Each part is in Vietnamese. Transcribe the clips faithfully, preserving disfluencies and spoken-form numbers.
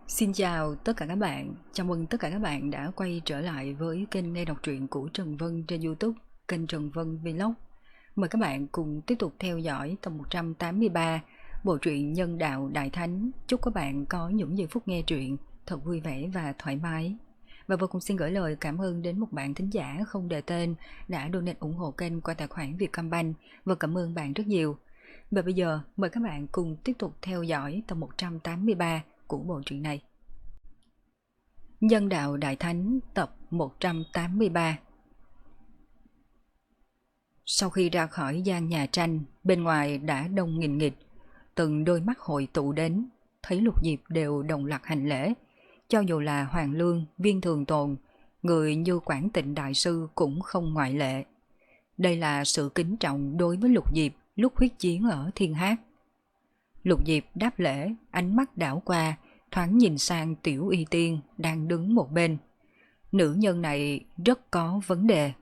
Xin chào tất cả các bạn, chào mừng tất cả các bạn đã quay trở lại với kênh nghe đọc truyện của Trần Vân trên YouTube, kênh Trần Vân Vlog. Mời các bạn cùng tiếp tục theo dõi tập một trăm tám mươi ba bộ truyện Nhân Đạo Đại Thánh. Chúc các bạn có những giây phút nghe truyện thật vui vẻ và thoải mái. Và vô cùng xin gửi lời cảm ơn đến một bạn thính giả không đề tên đã donate ủng hộ kênh qua tài khoản Vietcombank và cảm ơn bạn rất nhiều. Và bây giờ mời các bạn cùng tiếp tục theo dõi tập một trăm tám mươi ba của bộ truyện này. Nhân Đạo Đại Thánh tập một trăm tám mươi ba. Sau khi ra khỏi gian nhà tranh, bên ngoài đã đông nghìn nghịt, từng đôi mắt hội tụ đến, thấy Lục Diệp đều đồng loạt hành lễ, cho dù là Hoàng Lương, Viên Thường Tồn, người như Quảng Tịnh Đại Sư cũng không ngoại lệ. Đây là sự kính trọng đối với Lục Diệp lúc huyết chiến ở Thiên Hát. Lục Diệp đáp lễ, ánh mắt đảo qua, thoáng nhìn sang Tiểu Y Tiên đang đứng một bên. Nữ nhân này rất có vấn đề.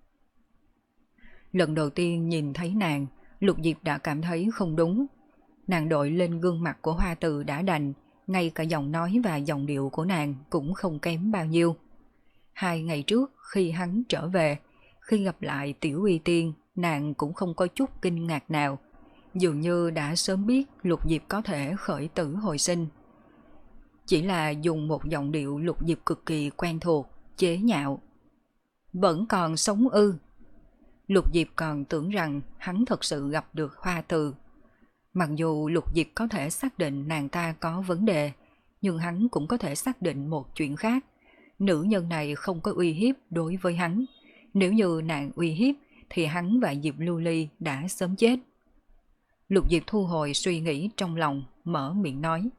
Lần đầu tiên nhìn thấy nàng, Lục Diệp đã cảm thấy không đúng. Nàng đội lên gương mặt của Hoa Từ đã đành, ngay cả giọng nói và giọng điệu của nàng cũng không kém bao nhiêu. Hai ngày trước khi hắn trở về, khi gặp lại Tiểu Y Tiên, nàng cũng không có chút kinh ngạc nào. Dường như đã sớm biết Lục Diệp có thể khởi tử hồi sinh. Chỉ là dùng một giọng điệu Lục Diệp cực kỳ quen thuộc, chế nhạo. Vẫn còn sống ư? Lục Diệp còn tưởng rằng hắn thật sự gặp được Hoa Từ. Mặc dù Lục Diệp có thể xác định nàng ta có vấn đề, nhưng hắn cũng có thể xác định một chuyện khác. Nữ nhân này không có uy hiếp đối với hắn. Nếu như nàng uy hiếp thì hắn và Diệp Lưu Ly đã sớm chết. Lục Diệp thu hồi suy nghĩ trong lòng, mở miệng nói.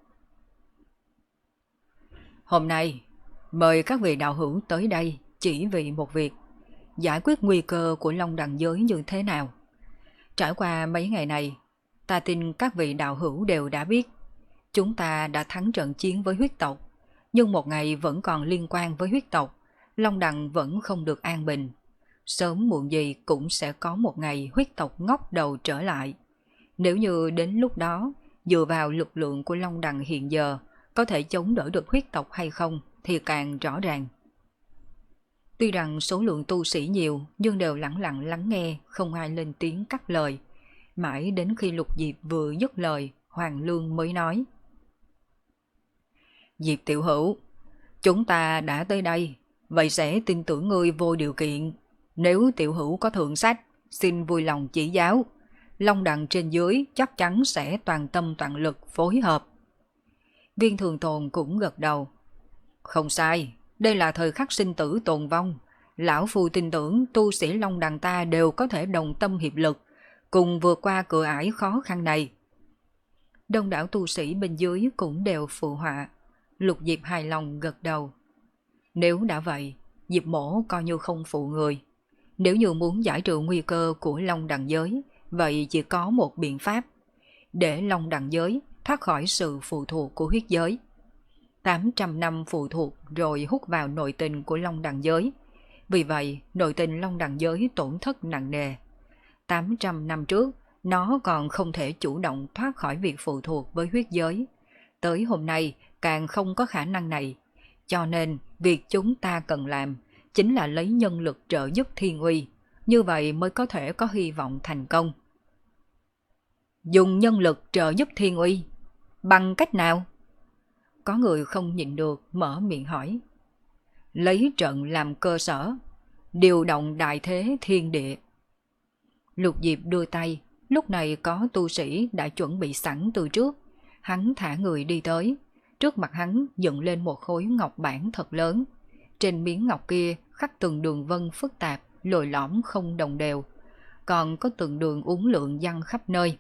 Hôm nay, mời các vị đạo hữu tới đây chỉ vì một việc, giải quyết nguy cơ của Long Đằng giới như thế nào. Trải qua mấy ngày này, ta tin các vị đạo hữu đều đã biết, chúng ta đã thắng trận chiến với huyết tộc, nhưng một ngày vẫn còn liên quan với huyết tộc, Long Đằng vẫn không được an bình. Sớm muộn gì cũng sẽ có một ngày huyết tộc ngóc đầu trở lại. Nếu như đến lúc đó, dựa vào lực lượng của Long Đằng hiện giờ, có thể chống đỡ được huyết tộc hay không thì càng rõ ràng. Tuy rằng số lượng tu sĩ nhiều nhưng đều lặng lặng lắng nghe, không ai lên tiếng cắt lời. Mãi đến khi Lục Diệp vừa dứt lời, Hoàng Lương mới nói. Diệp tiểu hữu, chúng ta đã tới đây, vậy sẽ tin tưởng ngươi vô điều kiện. Nếu tiểu hữu có thượng sách, xin vui lòng chỉ giáo. Long Đằng trên dưới chắc chắn sẽ toàn tâm toàn lực phối hợp. Viên Thường Tồn cũng gật đầu. Không sai, đây là thời khắc sinh tử tồn vong. Lão Phu tin tưởng tu sĩ Long Đằng ta đều có thể đồng tâm hiệp lực, cùng vượt qua cửa ải khó khăn này. Đông đảo tu sĩ bên dưới cũng đều phụ họa. Lục Diệp hài lòng gật đầu. Nếu đã vậy, Diệp mổ coi như không phụ người. Nếu như muốn giải trừ nguy cơ của Long Đằng giới, vậy chỉ có một biện pháp. Để Long Đằng giới thoát khỏi sự phụ thuộc của huyết giới. tám trăm năm phụ thuộc rồi hút vào nội tình của Long Đằng giới. Vì vậy, nội tình Long Đằng giới tổn thất nặng nề. tám trăm năm trước, nó còn không thể chủ động thoát khỏi việc phụ thuộc với huyết giới. Tới hôm nay, càng không có khả năng này. Cho nên, việc chúng ta cần làm chính là lấy nhân lực trợ giúp Thiên Uy. Như vậy mới có thể có hy vọng thành công. Dùng nhân lực trợ giúp Thiên Uy? Bằng cách nào? Có người không nhịn được mở miệng hỏi. Lấy trận làm cơ sở, điều động đại thế thiên địa. Lục Diệp đưa tay, lúc này có tu sĩ đã chuẩn bị sẵn từ trước. Hắn thả người đi tới, trước mặt hắn dựng lên một khối ngọc bản thật lớn. Trên miếng ngọc kia khắc từng đường vân phức tạp, lồi lõm không đồng đều, còn có từng đường uốn lượn văng khắp nơi.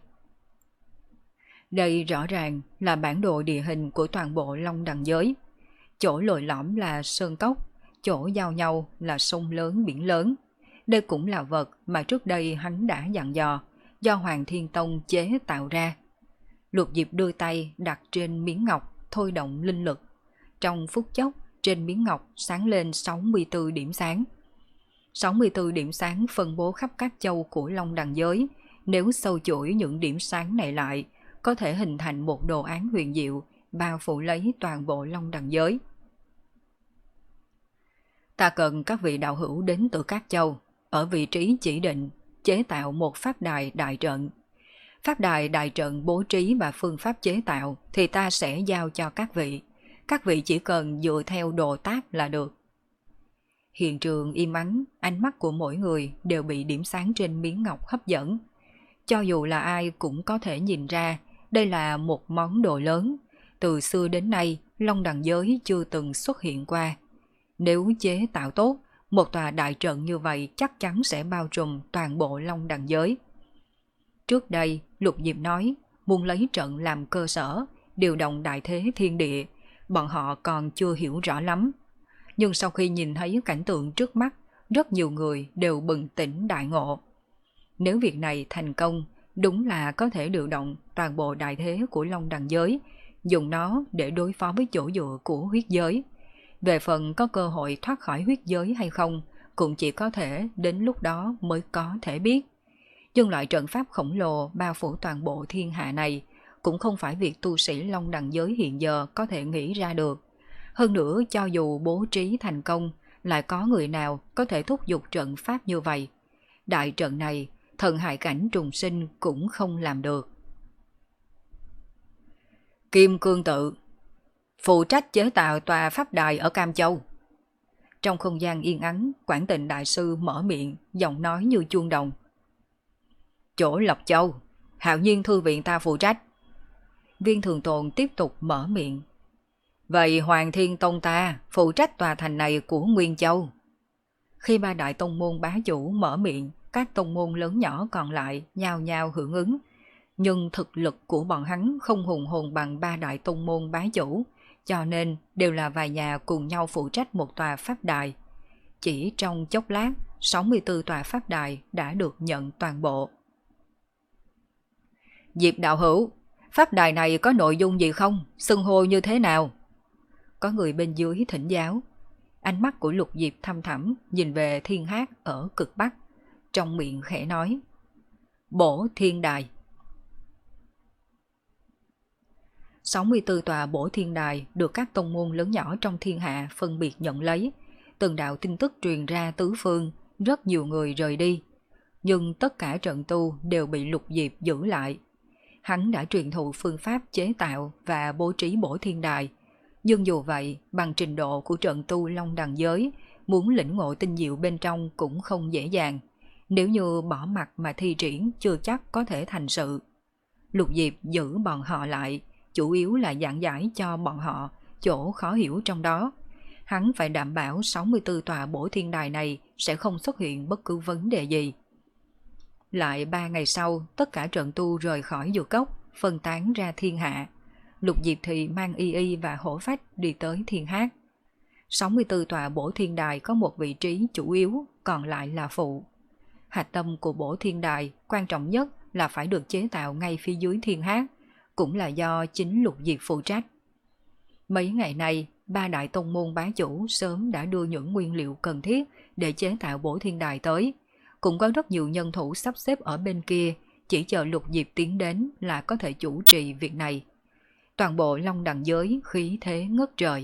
Đây rõ ràng là bản đồ địa hình của toàn bộ Long Đằng giới. Chỗ lồi lõm là sơn cốc, chỗ giao nhau là sông lớn biển lớn. Đây cũng là vật mà trước đây hắn đã dặn dò, do Hoàng Thiên Tông chế tạo ra. Lục Diệp đưa tay đặt trên miếng ngọc, thôi động linh lực. Trong phút chốc, trên miếng ngọc sáng lên sáu mươi tư điểm sáng. sáu mươi tư điểm sáng phân bố khắp các châu của Long Đằng giới. Nếu sâu chuỗi những điểm sáng này lại, có thể hình thành một đồ án huyền diệu bao phủ lấy toàn bộ Long Đằng giới. Ta cần các vị đạo hữu đến từ các châu, ở vị trí chỉ định, chế tạo một pháp đài đại trận. Pháp đài đại trận bố trí và phương pháp chế tạo thì ta sẽ giao cho các vị. Các vị chỉ cần dựa theo đồ tác là được. Hiện trường im ắng, ánh mắt của mỗi người đều bị điểm sáng trên miếng ngọc hấp dẫn. Cho dù là ai cũng có thể nhìn ra đây là một món đồ lớn. Từ xưa đến nay, Long Đằng giới chưa từng xuất hiện qua. Nếu chế tạo tốt, một tòa đại trận như vậy chắc chắn sẽ bao trùm toàn bộ Long Đằng giới. Trước đây, Lục Diệp nói muốn lấy trận làm cơ sở, điều động đại thế thiên địa, bọn họ còn chưa hiểu rõ lắm. Nhưng sau khi nhìn thấy cảnh tượng trước mắt, rất nhiều người đều bừng tỉnh đại ngộ. Nếu việc này thành công, đúng là có thể điều động toàn bộ đại thế của Long Đằng giới, dùng nó để đối phó với chỗ dựa của huyết giới. Về phần có cơ hội thoát khỏi huyết giới hay không, cũng chỉ có thể đến lúc đó mới có thể biết. Nhưng loại trận pháp khổng lồ bao phủ toàn bộ thiên hạ này cũng không phải việc tu sĩ Long Đằng giới hiện giờ có thể nghĩ ra được. Hơn nữa, cho dù bố trí thành công, lại có người nào có thể thúc giục trận pháp như vậy. Đại trận này, thần hải cảnh trùng sinh cũng không làm được. Kim Cương Tự phụ trách chế tạo tòa pháp đài ở Cam Châu. Trong không gian yên ắng, Quảng Tịnh Đại Sư mở miệng, giọng nói như chuông đồng. Chỗ Lộc Châu, Hạo Nhiên Thư viện ta phụ trách. Viên Thường Tồn tiếp tục mở miệng. Vậy Hoàng Thiên Tông ta phụ trách tòa thành này của Nguyên Châu. Khi ba đại tông môn bá chủ mở miệng, các tông môn lớn nhỏ còn lại nhao nhao hưởng ứng. Nhưng thực lực của bọn hắn không hùng hồn bằng ba đại tông môn bá chủ, cho nên đều là vài nhà cùng nhau phụ trách một tòa pháp đài. Chỉ trong chốc lát, sáu mươi tư tòa pháp đài đã được nhận toàn bộ. Diệp đạo hữu, pháp đài này có nội dung gì không? Xưng hô như thế nào? Có người bên dưới thỉnh giáo. Ánh mắt của Lục Diệp thăm thẳm nhìn về Thiên Hát ở cực Bắc, trong miệng khẽ nói. Bổ Thiên Đài. sáu mươi tư tòa Bổ Thiên Đài được các tông môn lớn nhỏ trong thiên hạ phân biệt nhận lấy. Từng đạo tin tức truyền ra tứ phương, rất nhiều người rời đi. Nhưng tất cả trận tu đều bị Lục Diệp giữ lại. Hắn đã truyền thụ phương pháp chế tạo và bố trí Bổ Thiên Đài. Nhưng dù vậy, bằng trình độ của trận tu Long Đằng giới, muốn lĩnh ngộ tinh diệu bên trong cũng không dễ dàng. Nếu như bỏ mặt mà thi triển chưa chắc có thể thành sự. Lục Diệp giữ bọn họ lại, chủ yếu là giảng giải cho bọn họ chỗ khó hiểu trong đó. Hắn phải đảm bảo sáu mươi tư tòa Bổ Thiên Đài này sẽ không xuất hiện bất cứ vấn đề gì. Lại ba ngày sau, tất cả trận tu rời khỏi dược cốc, phân tán ra thiên hạ. Lục Diệp thì mang Y Y và Hổ Phách đi tới Thiên Hát. sáu mươi tư tòa Bổ Thiên Đài có một vị trí chủ yếu, còn lại là phụ. Hạch tâm của Bổ Thiên Đài quan trọng nhất là phải được chế tạo ngay phía dưới Thiên Hát, cũng là do chính Lục Diệp phụ trách. Mấy ngày nay, ba đại tông môn bá chủ sớm đã đưa những nguyên liệu cần thiết để chế tạo Bổ Thiên Đài tới. Cũng có rất nhiều nhân thủ sắp xếp ở bên kia, chỉ chờ Lục Diệp tiến đến là có thể chủ trì việc này. Toàn bộ Long Đằng giới khí thế ngất trời.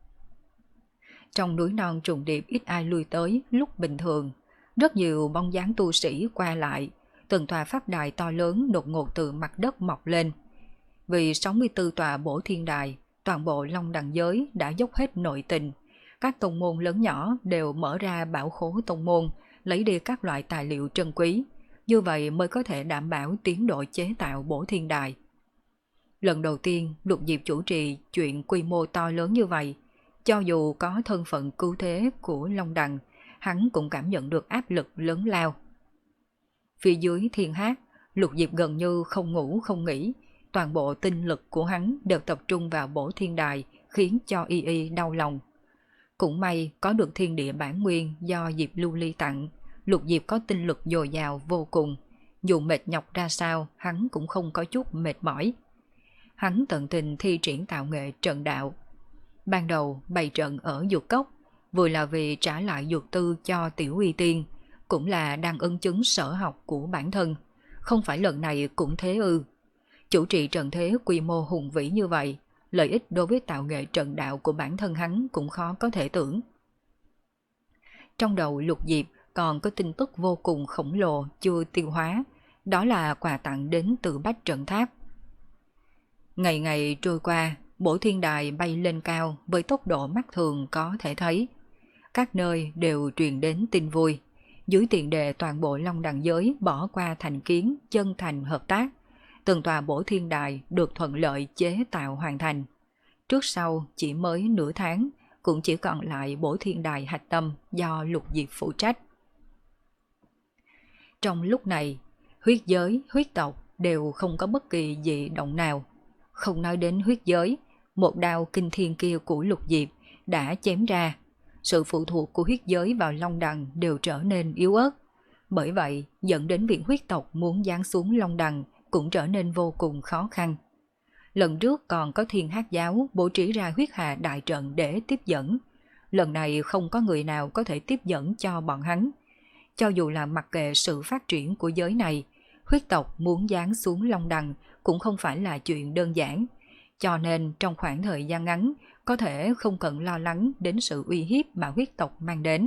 Trong núi non trùng điệp ít ai lui tới lúc bình thường. Rất nhiều bóng dáng tu sĩ qua lại, từng tòa pháp đài to lớn đột ngột từ mặt đất mọc lên. Vì sáu mươi tư tòa Bổ Thiên Đài, toàn bộ Long Đằng giới đã dốc hết nội tình. Các tông môn lớn nhỏ đều mở ra bảo khố tông môn, lấy đi các loại tài liệu trân quý. Như vậy mới có thể đảm bảo tiến độ chế tạo Bổ Thiên Đài. Lần đầu tiên Lục Diệp chủ trì chuyện quy mô to lớn như vậy, cho dù có thân phận cứu thế của Long Đằng, hắn cũng cảm nhận được áp lực lớn lao. Phía dưới Thiên Hát, Lục Diệp gần như không ngủ không nghỉ, toàn bộ tinh lực của hắn đều tập trung vào Bổ Thiên Đài, khiến cho Y Y đau lòng. Cũng may có được thiên địa bản nguyên do Diệp Lưu Ly tặng, Lục Diệp có tinh lực dồi dào vô cùng, dù mệt nhọc ra sao hắn cũng không có chút mệt mỏi. Hắn tận tình thi triển tạo nghệ trận đạo. Ban đầu bày trận ở dược cốc, vừa là vì trả lại dược tư cho Tiểu Uy Tiên, cũng là đang ân chứng sở học của bản thân, không phải lần này cũng thế ư. Chủ trì trận thế quy mô hùng vĩ như vậy, lợi ích đối với tạo nghệ trận đạo của bản thân hắn cũng khó có thể tưởng. Trong đầu Lục Diệp còn có tin tức vô cùng khổng lồ chưa tiêu hóa, đó là quà tặng đến từ Bách Trận Tháp. Ngày ngày trôi qua, Bổ Thiên Đài bay lên cao với tốc độ mắt thường có thể thấy. Các nơi đều truyền đến tin vui. Dưới tiền đề toàn bộ Long Đằng giới bỏ qua thành kiến, chân thành hợp tác. Từng tòa Bổ Thiên Đài được thuận lợi chế tạo hoàn thành. Trước sau chỉ mới nửa tháng, cũng chỉ còn lại Bổ Thiên Đài hạch tâm do Lục Diệp phụ trách. Trong lúc này, huyết giới, huyết tộc đều không có bất kỳ dị động nào. Không nói đến huyết giới, một đao kinh thiên kia của Lục Diệp đã chém ra. Sự phụ thuộc của huyết giới vào Long Đằng đều trở nên yếu ớt. Bởi vậy, dẫn đến việc huyết tộc muốn giáng xuống Long Đằng cũng trở nên vô cùng khó khăn. Lần trước còn có Thiên Hắc Giáo bố trí ra huyết hà đại trận để tiếp dẫn. Lần này không có người nào có thể tiếp dẫn cho bọn hắn. Cho dù là mặc kệ sự phát triển của giới này, huyết tộc muốn giáng xuống Long Đằng cũng không phải là chuyện đơn giản. Cho nên trong khoảng thời gian ngắn, có thể không cần lo lắng đến sự uy hiếp mà huyết tộc mang đến.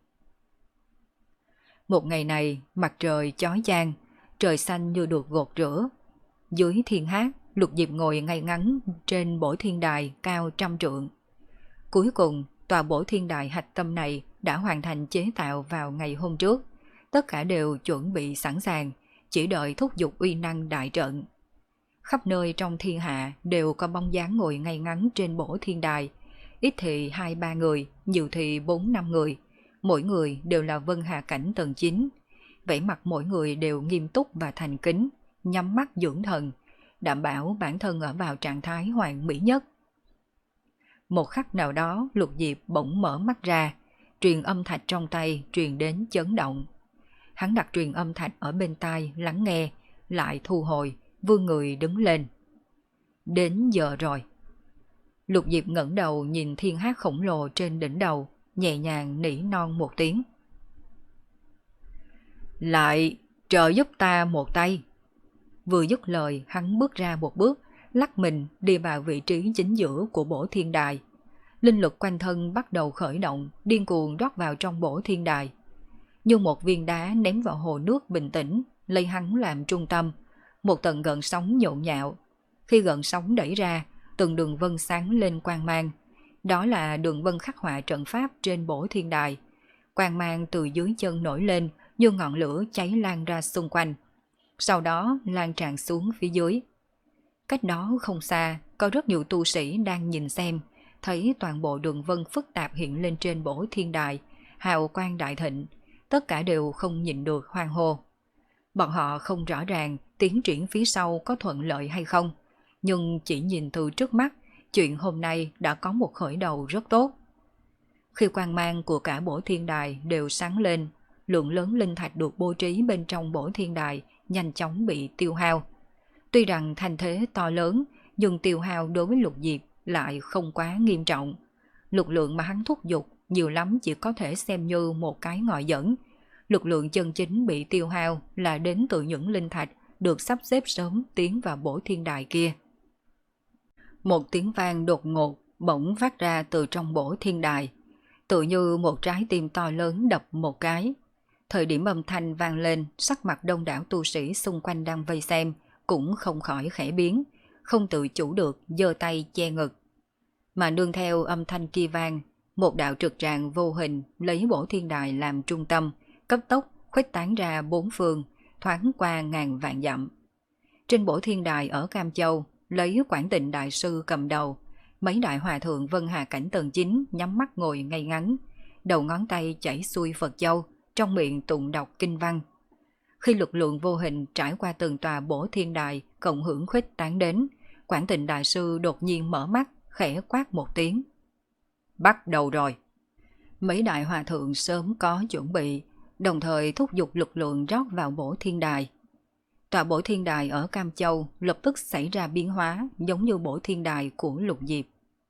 Một ngày này, mặt trời chói chang, trời xanh như được gột rửa. Dưới thiên hát, Lục Diệp ngồi ngay ngắn trên Bổ Thiên Đài cao trăm trượng. Cuối cùng, tòa Bổ Thiên Đài hạch tâm này đã hoàn thành chế tạo vào ngày hôm trước. Tất cả đều chuẩn bị sẵn sàng, chỉ đợi thúc giục uy năng đại trận. Khắp nơi trong thiên hạ đều có bóng dáng ngồi ngay ngắn trên Bổ Thiên Đài. Ít thì hai ba người, nhiều thì bốn năm người. Mỗi người đều là Vân Hà cảnh tầng chín. Vẻ mặt mỗi người đều nghiêm túc và thành kính, nhắm mắt dưỡng thần, đảm bảo bản thân ở vào trạng thái hoàn mỹ nhất. Một khắc nào đó, Lục Diệp bỗng mở mắt ra, truyền âm thạch trong tay truyền đến chấn động. Hắn đặt truyền âm thạch ở bên tai lắng nghe, lại thu hồi, vươn người đứng lên. Đến giờ rồi. Lục Diệp ngẩng đầu nhìn thiên hát khổng lồ trên đỉnh đầu, nhẹ nhàng nỉ non một tiếng. Lại trợ giúp ta một tay. Vừa dứt lời, hắn bước ra một bước, lắc mình đi vào vị trí chính giữa của Bổ Thiên Đài. Linh lực quanh thân bắt đầu khởi động, điên cuồng rót vào trong Bổ Thiên Đài. Như một viên đá ném vào hồ nước bình tĩnh, lấy hắn làm trung tâm. Một tầng gợn sóng nhộn nhạo. Khi gợn sóng đẩy ra, từng đường vân sáng lên quang mang. Đó là đường vân khắc họa trận pháp trên Bổ Thiên Đài. Quang mang từ dưới chân nổi lên, như ngọn lửa cháy lan ra xung quanh. Sau đó lan tràn xuống phía dưới. Cách đó không xa, có rất nhiều tu sĩ đang nhìn xem, thấy toàn bộ đường vân phức tạp hiện lên trên Bổ Thiên Đài, hào quang đại thịnh, tất cả đều không nhìn được hoang hô. Bọn họ không rõ ràng tiến triển phía sau có thuận lợi hay không, nhưng chỉ nhìn từ trước mắt, chuyện hôm nay đã có một khởi đầu rất tốt. Khi quang mang của cả Bổ Thiên Đài đều sáng lên, lượng lớn linh thạch được bố trí bên trong Bổ Thiên Đài nhanh chóng bị tiêu hao. Tuy rằng thành thế to lớn, nhưng tiêu hao đối với Lục Diệp lại không quá nghiêm trọng. Lực lượng mà hắn thúc giục nhiều lắm chỉ có thể xem như một cái ngòi dẫn. Lực lượng chân chính bị tiêu hao là đến từ những linh thạch được sắp xếp sớm tiến vào Bổ Thiên Đài kia. Một tiếng vang đột ngột bỗng phát ra từ trong Bổ Thiên Đài, tự như một trái tim to lớn đập một cái. Thời điểm âm thanh vang lên, sắc mặt đông đảo tu sĩ xung quanh đang vây xem cũng không khỏi khẽ biến, không tự chủ được giơ tay che ngực. Mà nương theo âm thanh kia vang, một đạo trực tràng vô hình lấy Bổ Thiên Đài làm trung tâm, cấp tốc khuếch tán ra bốn phương, thoáng qua ngàn vạn dặm. Trên Bổ Thiên Đài ở Cam Châu, lấy Quảng Tịnh Đại Sư cầm đầu, mấy đại hòa thượng Vân Hà cảnh tầng chín nhắm mắt ngồi ngay ngắn, đầu ngón tay chảy xuôi Phật châu, trong miệng tụng đọc kinh văn. Khi lực lượng vô hình trải qua từng tòa Bổ Thiên Đài cộng hưởng khuếch tán đến, Quảng Tịnh Đại Sư đột nhiên mở mắt, khẽ quát một tiếng. Bắt đầu rồi. Mấy đại hòa thượng sớm có chuẩn bị, đồng thời thúc giục lực lượng rót vào Bổ Thiên Đài. Tòa Bổ Thiên Đài ở Cam Châu lập tức xảy ra biến hóa giống như Bổ Thiên Đài của Lục Diệp.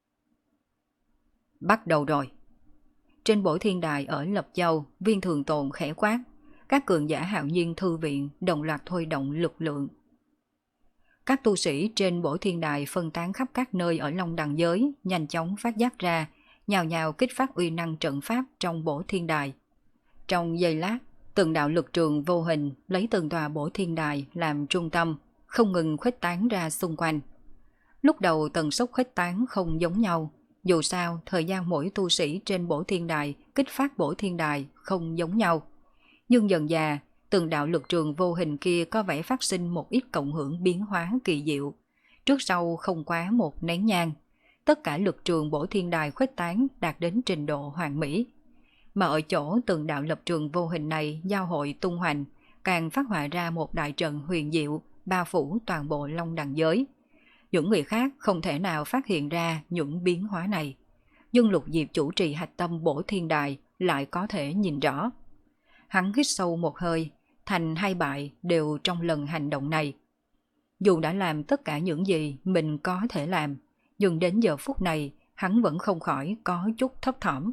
Bắt đầu rồi. Trên Bổ Thiên Đài ở Lập Châu, Viên Thường Tồn khẽ quát, các cường giả hạo nhiên thư viện đồng loạt thôi động lực lượng. Các tu sĩ trên Bổ Thiên Đài phân tán khắp các nơi ở Long Đằng giới, nhanh chóng phát giác ra, nhào nhào kích phát uy năng trận pháp trong Bổ Thiên Đài. Trong giây lát, từng đạo lực trường vô hình lấy từng tòa Bổ Thiên Đài làm trung tâm, không ngừng khuếch tán ra xung quanh. Lúc đầu tần suất khuếch tán không giống nhau, dù sao thời gian mỗi tu sĩ trên Bổ Thiên Đài kích phát Bổ Thiên Đài không giống nhau. Nhưng dần dà, từng đạo lực trường vô hình kia có vẻ phát sinh một ít cộng hưởng biến hóa kỳ diệu. Trước sau không quá một nén nhang, tất cả lực trường Bổ Thiên Đài khuếch tán đạt đến trình độ hoàn mỹ. Mà ở chỗ từng đạo lập trường vô hình này giao hội tung hoành, càng phát họa ra một đại trận huyền diệu, bao phủ toàn bộ Long Đằng giới. Những người khác không thể nào phát hiện ra những biến hóa này, nhưng Lục Diệp chủ trì hạch tâm Bổ Thiên Đài lại có thể nhìn rõ. Hắn hít sâu một hơi, thành hay bại đều trong lần hành động này. Dù đã làm tất cả những gì mình có thể làm, nhưng đến giờ phút này hắn vẫn không khỏi có chút thấp thỏm.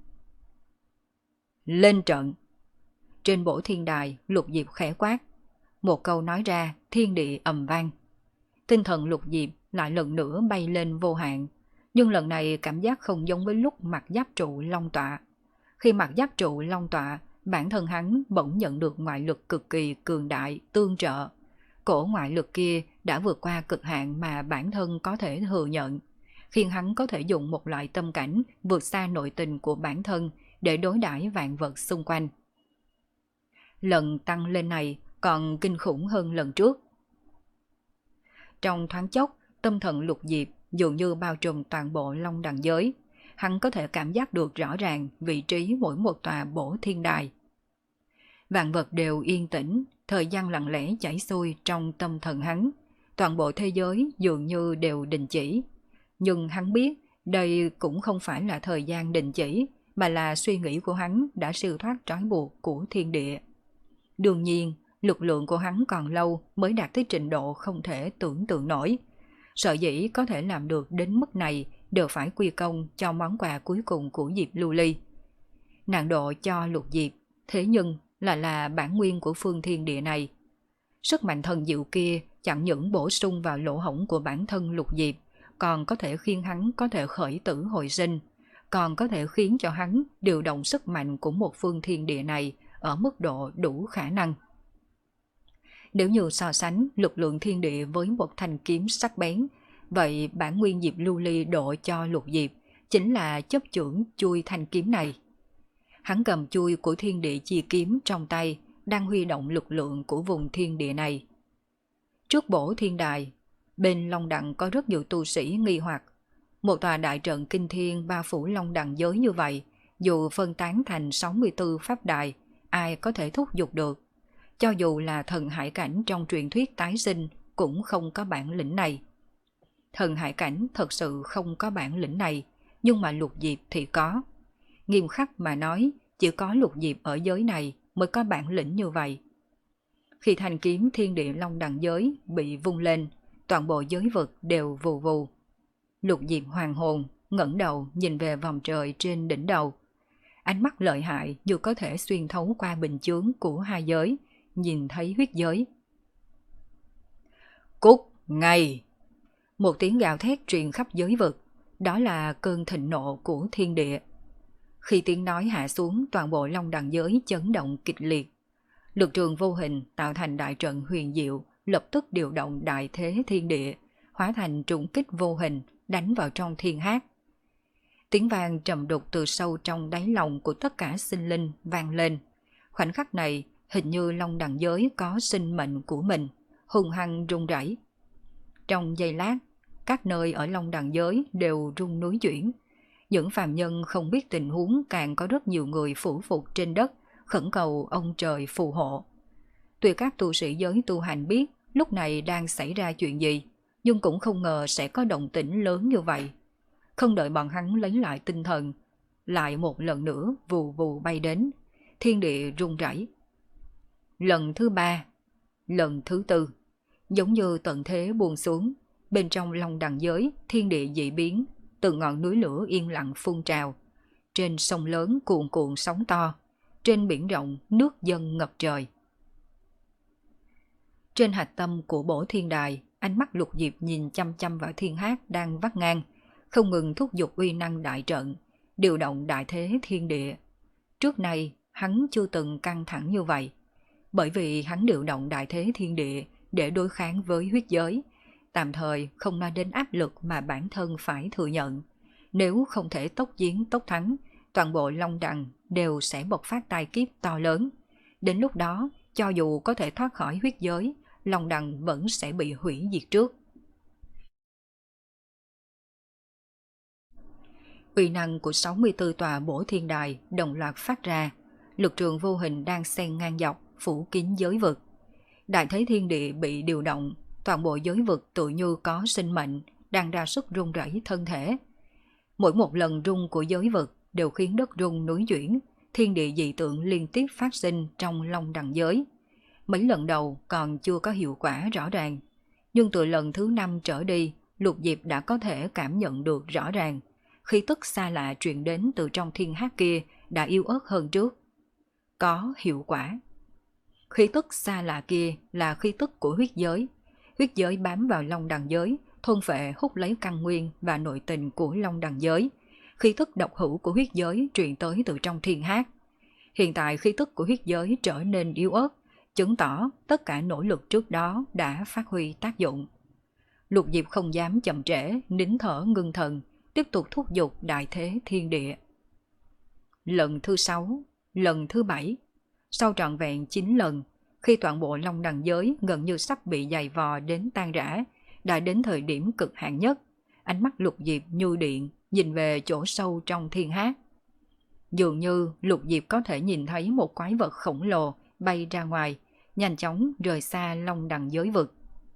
Lên trận! Trên Bổ Thiên Đài, Lục Diệp khẽ quát. Một câu nói ra, thiên địa ầm vang. Tinh thần Lục Diệp lại lần nữa bay lên vô hạn, nhưng lần này cảm giác không giống với lúc mặc giáp trụ long tọa. Khi mặc giáp trụ long tọa, bản thân hắn bỗng nhận được ngoại lực cực kỳ cường đại tương trợ. Cổ ngoại lực kia đã vượt qua cực hạn mà bản thân có thể thừa nhận, khiến hắn có thể dùng một loại tâm cảnh vượt xa nội tình của bản thân để đối đãi vạn vật xung quanh. Lần tăng lên này còn kinh khủng hơn lần trước. Trong thoáng chốc, tâm thần Lục Diệp dường như bao trùm toàn bộ Long Đằng giới. Hắn có thể cảm giác được rõ ràng vị trí mỗi một tòa Bổ Thiên Đài. Vạn vật đều yên tĩnh, thời gian lặng lẽ chảy xuôi trong tâm thần hắn. Toàn bộ thế giới dường như đều đình chỉ. Nhưng hắn biết đây cũng không phải là thời gian đình chỉ, mà là suy nghĩ của hắn đã siêu thoát trói buộc của thiên địa. Đương nhiên, lực lượng của hắn còn lâu mới đạt tới trình độ không thể tưởng tượng nổi. Sở dĩ có thể làm được đến mức này đều phải quy công cho món quà cuối cùng của Diệp Lưu Ly. Nạn độ cho Lục Diệp, thế nhưng là là bản nguyên của phương thiên địa này. Sức mạnh thần diệu kia chẳng những bổ sung vào lỗ hổng của bản thân Lục Diệp, còn có thể khiến hắn có thể khởi tử hồi sinh, còn có thể khiến cho hắn điều động sức mạnh của một phương thiên địa này ở mức độ đủ khả năng. Nếu như so sánh lực lượng thiên địa với một thanh kiếm sắc bén, vậy bản nguyên Diệp Lưu Ly độ cho Lục Diệp chính là chấp chưởng chui thanh kiếm này. Hắn cầm chui của thiên địa chi kiếm trong tay, đang huy động lực lượng của vùng thiên địa này. Trước Bổ Thiên Đài, bên Long Đằng có rất nhiều tu sĩ nghi hoặc. Một tòa đại trận kinh thiên bao phủ Long Đằng giới như vậy, dù phân tán thành sáu mươi tư pháp đài, ai có thể thúc giục được. Cho dù là thần hải cảnh trong truyền thuyết tái sinh cũng không có bản lĩnh này. Thần hải cảnh thật sự không có bản lĩnh này, nhưng mà Lục Diệp thì có. Nghiêm khắc mà nói, chỉ có Lục Diệp ở giới này mới có bản lĩnh như vậy. Khi thanh kiếm thiên địa Long Đằng giới bị vung lên, toàn bộ giới vực đều vù vù. Lục Diệp hoàng hồn, ngẩng đầu nhìn về vòng trời trên đỉnh đầu. Ánh mắt lợi hại dù có thể xuyên thấu qua bình chướng của hai giới, nhìn thấy huyết giới. Cút ngay! Một tiếng gào thét truyền khắp giới vực, đó là cơn thịnh nộ của thiên địa. Khi tiếng nói hạ xuống, toàn bộ Long Đằng giới chấn động kịch liệt. Lực trường vô hình tạo thành đại trận huyền diệu, lập tức điều động đại thế thiên địa, hóa thành trùng kích vô hình, đánh vào trong thiên hát. Tiếng vang trầm đục từ sâu trong đáy lòng của tất cả sinh linh vang lên. Khoảnh khắc này, hình như Long Đằng giới có sinh mệnh của mình, hùng hăng rung rẩy. Trong giây lát, các nơi ở Long Đằng giới đều rung núi chuyển. Những phàm nhân không biết tình huống càng có rất nhiều người phủ phục trên đất, khẩn cầu ông trời phù hộ. Tuy các tu sĩ giới tu hành biết lúc này đang xảy ra chuyện gì, nhưng cũng không ngờ sẽ có động tĩnh lớn như vậy. Không đợi bọn hắn lấy lại tinh thần, lại một lần nữa vù vù bay đến, thiên địa rung rẩy. Lần thứ ba, lần thứ tư, giống như tận thế buông xuống, bên trong Long Đằng giới thiên địa dị biến, từng ngọn núi lửa yên lặng phun trào, trên sông lớn cuồn cuộn sóng to, trên biển rộng nước dâng ngập trời. Trên hạch tâm của Bổ Thiên Đài, ánh mắt Lục Diệp nhìn chăm chăm vào Thiên Hát đang vắt ngang, không ngừng thúc giục uy năng đại trận, điều động đại thế thiên địa. Trước nay, hắn chưa từng căng thẳng như vậy, bởi vì hắn điều động đại thế thiên địa để đối kháng với huyết giới, tạm thời không nói đến áp lực mà bản thân phải thừa nhận. Nếu không thể tốc chiến tốc thắng, toàn bộ Long Đằng đều sẽ bộc phát tai kiếp to lớn. Đến lúc đó, cho dù có thể thoát khỏi huyết giới, Long Đằng vẫn sẽ bị hủy diệt trước. Uy năng của sáu mươi tư tòa bổ thiên đài đồng loạt phát ra, lực trường vô hình đang xen ngang dọc, phủ kín giới vực. Đại thế thiên địa bị điều động, toàn bộ giới vực tự như có sinh mệnh, đang ra sức rung rẩy thân thể. Mỗi một lần rung của giới vực đều khiến đất rung núi chuyển, thiên địa dị tượng liên tiếp phát sinh trong Long Đằng giới. Mấy lần đầu còn chưa có hiệu quả rõ ràng, nhưng từ lần thứ năm trở đi, Lục Diệp đã có thể cảm nhận được rõ ràng. Khí tức xa lạ truyền đến từ trong Thiên Hát kia đã yếu ớt hơn trước. Có hiệu quả. Khí tức xa lạ kia là khí tức của huyết giới. Huyết giới bám vào Long Đằng giới, thôn phệ hút lấy căn nguyên và nội tình của Long Đằng giới. Khí tức độc hữu của huyết giới truyền tới từ trong Thiên Hát. Hiện tại khí tức của huyết giới trở nên yếu ớt, chứng tỏ tất cả nỗ lực trước đó đã phát huy tác dụng. Lục Diệp không dám chậm trễ, nín thở ngưng thần, tiếp tục thúc giục đại thế thiên địa. Lần thứ sáu, lần thứ bảy, sau trọn vẹn chín lần, khi toàn bộ Long Đằng giới gần như sắp bị dày vò đến tan rã, đã đến thời điểm cực hạn nhất, ánh mắt Lục Diệp như điện nhìn về chỗ sâu trong Thiên Hát. Dường như Lục Diệp có thể nhìn thấy một quái vật khổng lồ bay ra ngoài, nhanh chóng rời xa Long Đằng giới vực.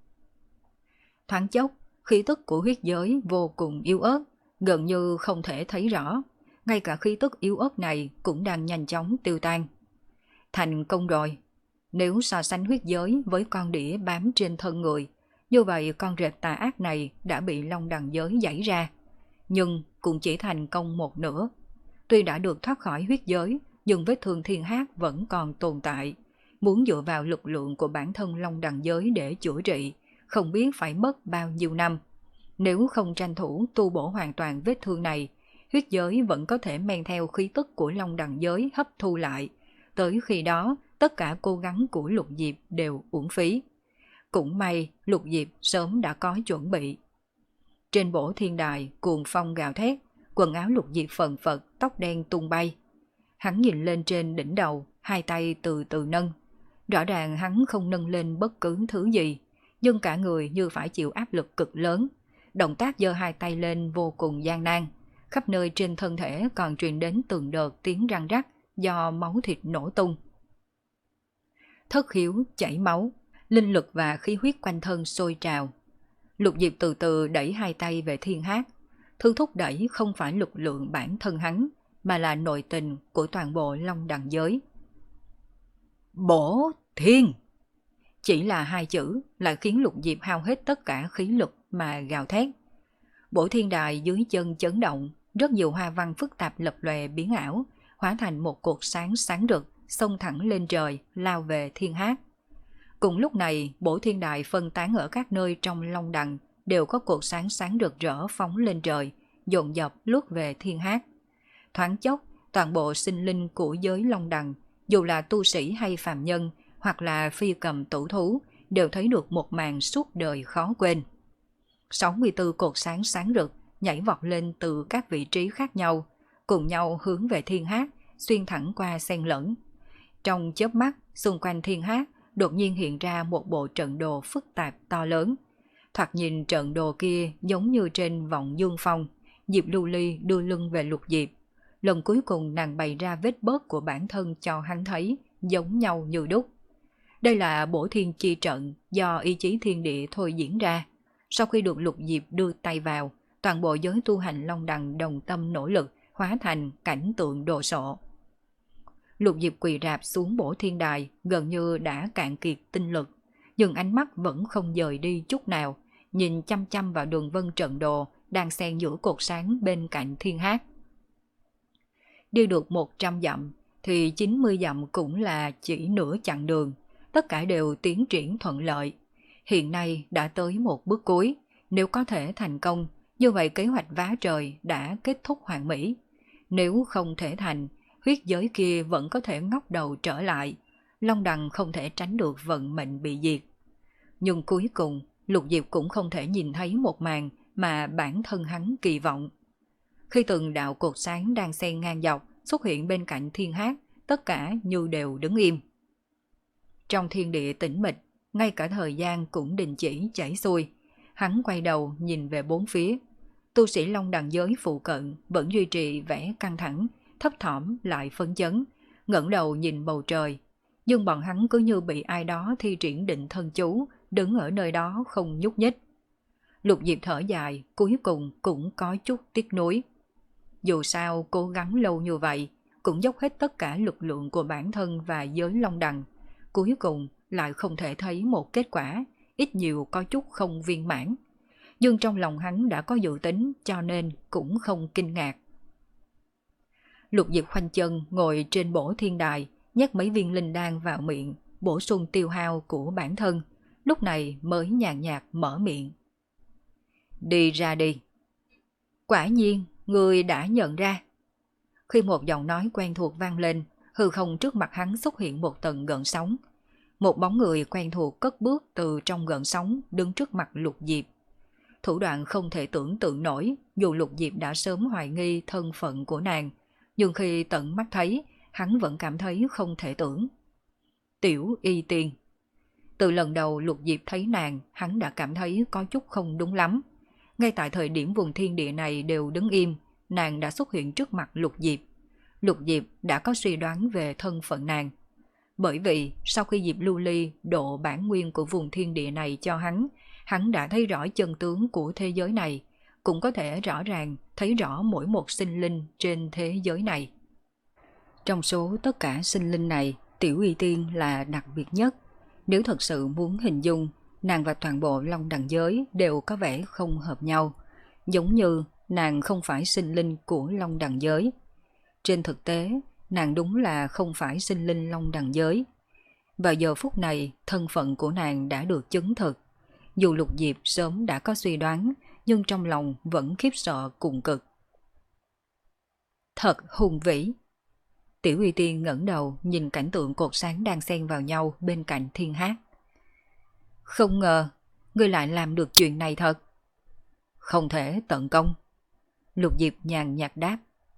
Thoáng chốc, khí tức của huyết giới vô cùng yếu ớt, gần như không thể thấy rõ. Ngay cả khí tức yếu ớt này cũng đang nhanh chóng tiêu tan. Thành công rồi. Nếu so sánh huyết giới với con đĩa bám trên thân người, như vậy con rệp tà ác này đã bị Long Đằng giới giãy ra. Nhưng cũng chỉ thành công một nửa. Tuy đã được thoát khỏi huyết giới, nhưng vết thương Thiên Hát vẫn còn tồn tại. Muốn dựa vào lực lượng của bản thân Long Đằng giới để chữa trị, không biết phải mất bao nhiêu năm. Nếu không tranh thủ tu bổ hoàn toàn vết thương này, huyết giới vẫn có thể men theo khí tức của Long Đằng giới hấp thu lại. Tới khi đó, tất cả cố gắng của Lục Diệp đều uổng phí. Cũng may, Lục Diệp sớm đã có chuẩn bị. Trên bổ thiên đài, cuồng phong gào thét, quần áo Lục Diệp phần phật, tóc đen tung bay. Hắn nhìn lên trên đỉnh đầu, hai tay từ từ nâng. Rõ ràng hắn không nâng lên bất cứ thứ gì, nhưng cả người như phải chịu áp lực cực lớn. Động tác giơ hai tay lên vô cùng gian nan, khắp nơi trên thân thể còn truyền đến từng đợt tiếng răng rắc do máu thịt nổ tung. Thất khiếu chảy máu, linh lực và khí huyết quanh thân sôi trào. Lục Diệp từ từ đẩy hai tay về Thiên Hát. Thứ thúc đẩy không phải lực lượng bản thân hắn, mà là nội tình của toàn bộ Long Đằng giới. Bổ thiên! Chỉ là hai chữ lại khiến Lục Diệp hao hết tất cả khí lực mà gào thét. Bổ thiên đài dưới chân chấn động, rất nhiều hoa văn phức tạp lập lòe biến ảo, hóa thành một cột sáng sáng rực, xông thẳng lên trời, lao về Thiên Hát. Cùng lúc này, bổ thiên đài phân tán ở các nơi trong Long Đằng đều có cột sáng sáng rực rỡ phóng lên trời, dồn dập lướt về Thiên Hát. Thoáng chốc, toàn bộ sinh linh của giới Long Đằng, dù là tu sĩ hay phàm nhân, hoặc là phi cầm tử thú, đều thấy được một màn suốt đời khó quên. sáu mươi tư cột sáng sáng rực nhảy vọt lên từ các vị trí khác nhau, cùng nhau hướng về Thiên Hát, xuyên thẳng qua xen lẫn. Trong chớp mắt, xung quanh Thiên Hát đột nhiên hiện ra một bộ trận đồ phức tạp to lớn. Thoạt nhìn trận đồ kia giống như trên vọng dương phong. Diệp Lưu Ly đưa lưng về Lục Diệp. Lần cuối cùng nàng bày ra vết bớt của bản thân cho hắn thấy, giống nhau như đúc. Đây là bổ thiên chi trận do ý chí thiên địa thôi diễn ra. Sau khi được Lục Diệp đưa tay vào, toàn bộ giới tu hành Long Đằng đồng tâm nỗ lực, hóa thành cảnh tượng đồ sộ. Lục Diệp quỳ rạp xuống bổ thiên đài, gần như đã cạn kiệt tinh lực, nhưng ánh mắt vẫn không dời đi chút nào, nhìn chăm chăm vào đường vân trận đồ đang xen giữa cột sáng bên cạnh Thiên Hát. Đi được một trăm dặm, thì chín mươi dặm cũng là chỉ nửa chặng đường, tất cả đều tiến triển thuận lợi. Hiện nay đã tới một bước cuối, nếu có thể thành công, như vậy kế hoạch vá trời đã kết thúc hoàn mỹ. Nếu không thể thành, huyết giới kia vẫn có thể ngóc đầu trở lại, Long Đằng không thể tránh được vận mệnh bị diệt. Nhưng cuối cùng, Lục Diệp cũng không thể nhìn thấy một màn mà bản thân hắn kỳ vọng. Khi từng đạo cột sáng đang xen ngang dọc xuất hiện bên cạnh thiên hát, tất cả như đều đứng im. Trong thiên địa tĩnh mịch, ngay cả thời gian cũng đình chỉ chảy xuôi. Hắn quay đầu nhìn về bốn phía. Tu sĩ Long Đằng giới phụ cận vẫn duy trì vẻ căng thẳng, thấp thỏm lại phấn chấn, ngẩng đầu nhìn bầu trời. Nhưng bọn hắn cứ như bị ai đó thi triển định thân chú, đứng ở nơi đó không nhúc nhích. Lục Diệp thở dài, cuối cùng cũng có chút tiếc nuối. Dù sao cố gắng lâu như vậy, cũng dốc hết tất cả lực lượng của bản thân và giới Long Đằng. Cuối cùng lại không thể thấy một kết quả, ít nhiều có chút không viên mãn. Nhưng trong lòng hắn đã có dự tính cho nên cũng không kinh ngạc. Lục Diệp khoanh chân ngồi trên bổ thiên đài, nhét mấy viên linh đan vào miệng, bổ sung tiêu hao của bản thân, lúc này mới nhàn nhạt mở miệng. Đi ra đi. Quả nhiên, người đã nhận ra. Khi một giọng nói quen thuộc vang lên, hư không trước mặt hắn xuất hiện một tầng gợn sóng. Một bóng người quen thuộc cất bước từ trong gợn sóng đứng trước mặt Lục Diệp. Thủ đoạn không thể tưởng tượng nổi, dù Lục Diệp đã sớm hoài nghi thân phận của nàng, nhưng khi tận mắt thấy, hắn vẫn cảm thấy không thể tưởng. Tiểu Y Tiên. Từ lần đầu Lục Diệp thấy nàng, hắn đã cảm thấy có chút không đúng lắm. Ngay tại thời điểm vùng thiên địa này đều đứng im, nàng đã xuất hiện trước mặt Lục Diệp. Lục Diệp đã có suy đoán về thân phận nàng. Bởi vì sau khi Diệp Lưu Ly độ bản nguyên của vùng thiên địa này cho hắn, hắn đã thấy rõ chân tướng của thế giới này, cũng có thể rõ ràng thấy rõ mỗi một sinh linh trên thế giới này. Trong số tất cả sinh linh này, Tiểu Y Tiên là đặc biệt nhất. Nếu thật sự muốn hình dung, nàng và toàn bộ Long Đằng giới đều có vẻ không hợp nhau, giống như nàng không phải sinh linh của Long Đằng giới. Trên thực tế, nàng đúng là không phải sinh linh Long Đằng giới. Vào giờ phút này, thân phận của nàng đã được chứng thực. Dù Lục Diệp sớm đã có suy đoán, nhưng trong lòng vẫn khiếp sợ cùng cực. Thật hùng vĩ. Tiểu Y Tiên ngẩng đầu nhìn cảnh tượng cột sáng đang xen vào nhau bên cạnh thiên hát. Không ngờ, ngươi lại làm được chuyện này thật. Không thể tận công. Lục Diệp nhàn nhạt đáp.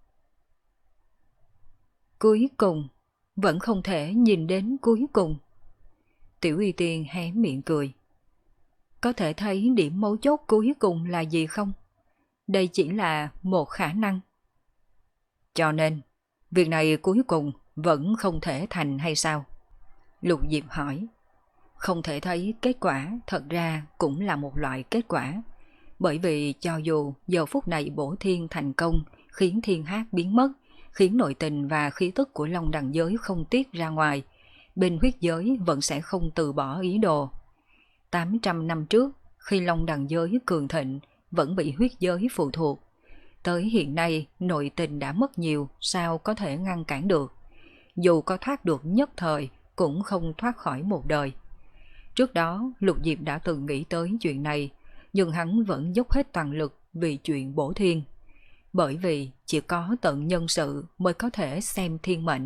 Cuối cùng, vẫn không thể nhìn đến cuối cùng. Tiểu Y Tiên hé miệng cười. Có thể thấy điểm mấu chốt cuối cùng là gì không? Đây chỉ là một khả năng. Cho nên, việc này cuối cùng vẫn không thể thành hay sao? Lục Diệp hỏi. Không thể thấy kết quả thật ra cũng là một loại kết quả. Bởi vì cho dù giờ phút này bổ thiên thành công khiến thiên hát biến mất, khiến nội tình và khí tức của Long Đằng giới không tiết ra ngoài, bên huyết giới vẫn sẽ không từ bỏ ý đồ. tám trăm năm trước, khi Long Đằng giới cường thịnh, vẫn bị huyết giới phụ thuộc. Tới hiện nay, nội tình đã mất nhiều, sao có thể ngăn cản được. Dù có thoát được nhất thời, cũng không thoát khỏi một đời. Trước đó, Lục Diệp đã từng nghĩ tới chuyện này, nhưng hắn vẫn dốc hết toàn lực vì chuyện bổ thiên. Bởi vì chỉ có tận nhân sự mới có thể xem thiên mệnh.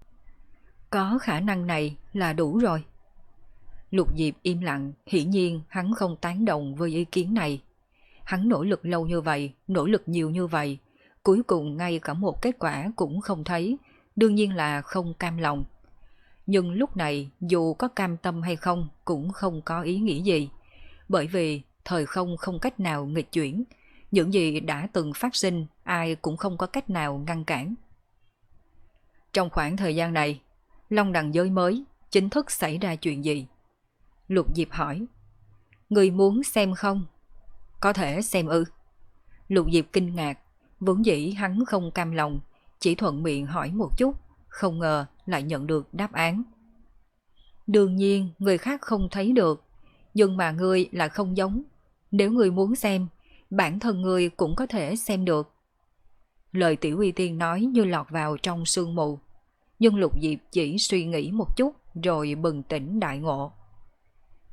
Có khả năng này là đủ rồi. Lục Diệp im lặng, hiển nhiên hắn không tán đồng với ý kiến này. Hắn nỗ lực lâu như vậy, nỗ lực nhiều như vậy, cuối cùng ngay cả một kết quả cũng không thấy, đương nhiên là không cam lòng. Nhưng lúc này dù có cam tâm hay không cũng không có ý nghĩa gì, bởi vì thời không không cách nào nghịch chuyển, những gì đã từng phát sinh ai cũng không có cách nào ngăn cản. Trong khoảng thời gian này, Long Đằng giới mới chính thức xảy ra chuyện gì? Lục Diệp hỏi. Người muốn xem không? Có thể xem ư? Lục Diệp kinh ngạc, vốn dĩ hắn không cam lòng, chỉ thuận miệng hỏi một chút, không ngờ lại nhận được đáp án. Đương nhiên người khác không thấy được, nhưng mà ngươi là không giống. Nếu ngươi muốn xem, bản thân ngươi cũng có thể xem được. Lời Tiểu Y Tiên nói như lọt vào trong sương mù, nhưng Lục Diệp chỉ suy nghĩ một chút rồi bừng tỉnh đại ngộ.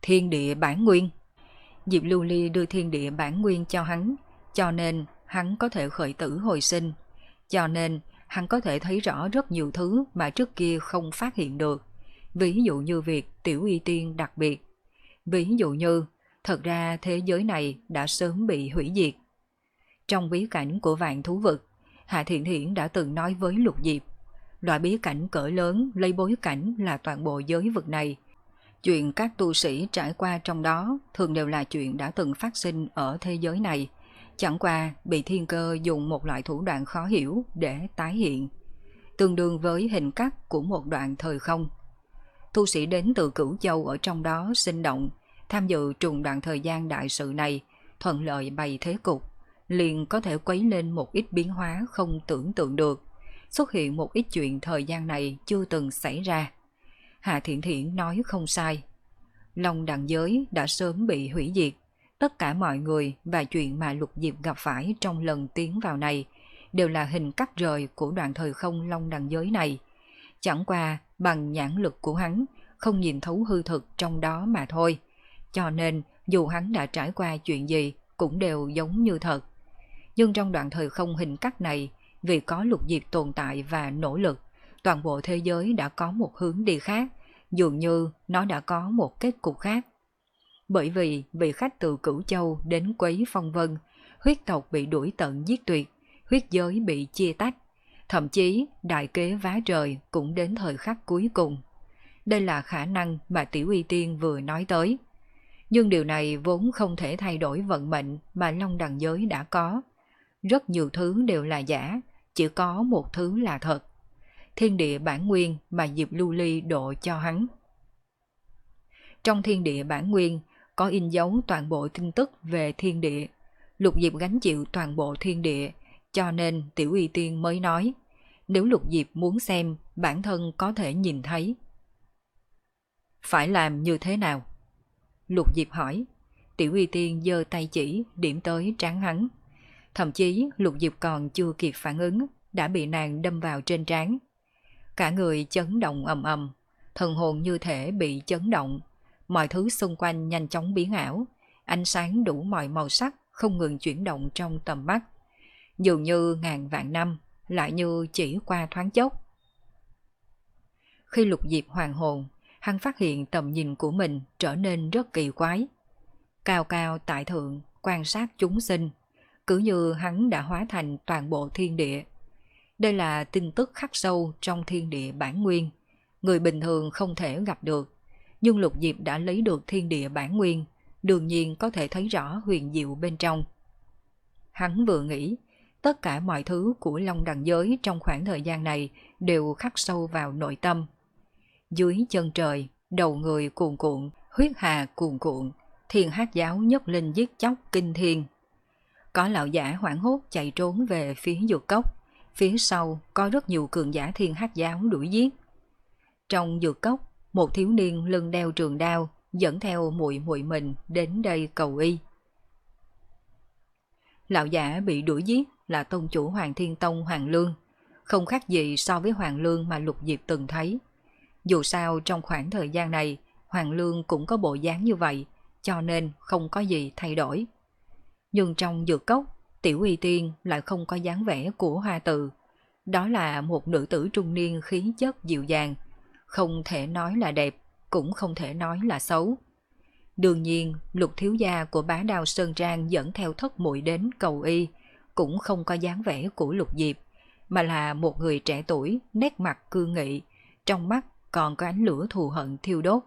Thiên địa bản nguyên. Diệp Lưu Ly đưa thiên địa bản nguyên cho hắn, cho nên hắn có thể khởi tử hồi sinh, cho nên hắn có thể thấy rõ rất nhiều thứ mà trước kia không phát hiện được, ví dụ như việc tiểu y tiên đặc biệt. Ví dụ như, thật ra thế giới này đã sớm bị hủy diệt. Trong bí cảnh của vạn thú vực, Hạ Thiện Thiển đã từng nói với Lục Diệp, loại bí cảnh cỡ lớn lấy bối cảnh là toàn bộ giới vực này. Chuyện các tu sĩ trải qua trong đó thường đều là chuyện đã từng phát sinh ở thế giới này, chẳng qua bị thiên cơ dùng một loại thủ đoạn khó hiểu để tái hiện, tương đương với hình cắt của một đoạn thời không. Tu sĩ đến từ Cửu Châu ở trong đó sinh động, tham dự trùng đoạn thời gian đại sự này, thuận lợi bày thế cục, liền có thể quấy lên một ít biến hóa không tưởng tượng được, xuất hiện một ít chuyện thời gian này chưa từng xảy ra. Hạ Thiện Thiển nói không sai. Long đẳng giới đã sớm bị hủy diệt, tất cả mọi người và chuyện mà Lục Diệp gặp phải trong lần tiến vào này đều là hình cắt rời của đoạn thời không long đẳng giới này. Chẳng qua bằng nhãn lực của hắn không nhìn thấu hư thực trong đó mà thôi, cho nên dù hắn đã trải qua chuyện gì cũng đều giống như thật. Nhưng trong đoạn thời không hình cắt này, vì có Lục Diệp tồn tại và nỗ lực, toàn bộ thế giới đã có một hướng đi khác, dường như nó đã có một kết cục khác. Bởi vì vị khách từ Cửu Châu đến quấy phong vân, huyết tộc bị đuổi tận giết tuyệt, huyết giới bị chia tách, thậm chí đại kế vá trời cũng đến thời khắc cuối cùng. Đây là khả năng mà Tiểu Y Tiên vừa nói tới. Nhưng điều này vốn không thể thay đổi vận mệnh mà Long đẳng giới đã có. Rất nhiều thứ đều là giả, chỉ có một thứ là thật. Thiên địa bản nguyên mà Diệp Lưu Ly độ cho hắn. Trong thiên địa bản nguyên có in dấu toàn bộ tin tức về thiên địa. Lục Diệp gánh chịu toàn bộ thiên địa, cho nên Tiểu Y Tiên mới nói, nếu Lục Diệp muốn xem, bản thân có thể nhìn thấy. Phải làm như thế nào? Lục Diệp hỏi. Tiểu Y Tiên giơ tay chỉ, điểm tới trán hắn. Thậm chí Lục Diệp còn chưa kịp phản ứng, đã bị nàng đâm vào trên trán. Cả người chấn động ầm ầm, thần hồn như thể bị chấn động. Mọi thứ xung quanh nhanh chóng biến ảo, ánh sáng đủ mọi màu sắc không ngừng chuyển động trong tầm mắt. Dường như ngàn vạn năm, lại như chỉ qua thoáng chốc. Khi Lục Diệp hoàn hồn, hắn phát hiện tầm nhìn của mình trở nên rất kỳ quái. Cao cao tại thượng, quan sát chúng sinh, cứ như hắn đã hóa thành toàn bộ thiên địa. Đây là tin tức khắc sâu trong thiên địa bản nguyên, người bình thường không thể gặp được. Nhưng Lục Diệp đã lấy được thiên địa bản nguyên, đương nhiên có thể thấy rõ huyền diệu bên trong. Hắn vừa nghĩ, tất cả mọi thứ của Long đẳng giới trong khoảng thời gian này đều khắc sâu vào nội tâm. Dưới chân trời, đầu người cuồn cuộn, huyết hà cuồn cuộn, Thiên Hắc giáo nhất linh giết chóc kinh thiên. Có lão giả hoảng hốt chạy trốn về phía dược cốc, phía sau có rất nhiều cường giả Thiên Hắc giáo đuổi giết. Trong dược cốc, một thiếu niên lưng đeo trường đao dẫn theo muội muội mình đến đây cầu y. Lão giả bị đuổi giết là tông chủ Hoàng Thiên Tông Hoàng Lương, không khác gì so với Hoàng Lương mà Lục Diệp từng thấy. Dù sao trong khoảng thời gian này, Hoàng Lương cũng có bộ dáng như vậy, cho nên không có gì thay đổi. Nhưng trong dược cốc, Tiểu Y Tiên lại không có dáng vẻ của Hoa Tự. Đó là một nữ tử trung niên khí chất dịu dàng, không thể nói là đẹp, cũng không thể nói là xấu. Đương nhiên, Lục thiếu gia của Bá Đao Sơn Trang dẫn theo thất muội đến cầu y, cũng không có dáng vẻ của Lục Diệp, mà là một người trẻ tuổi, nét mặt cương nghị, trong mắt còn có ánh lửa thù hận thiêu đốt.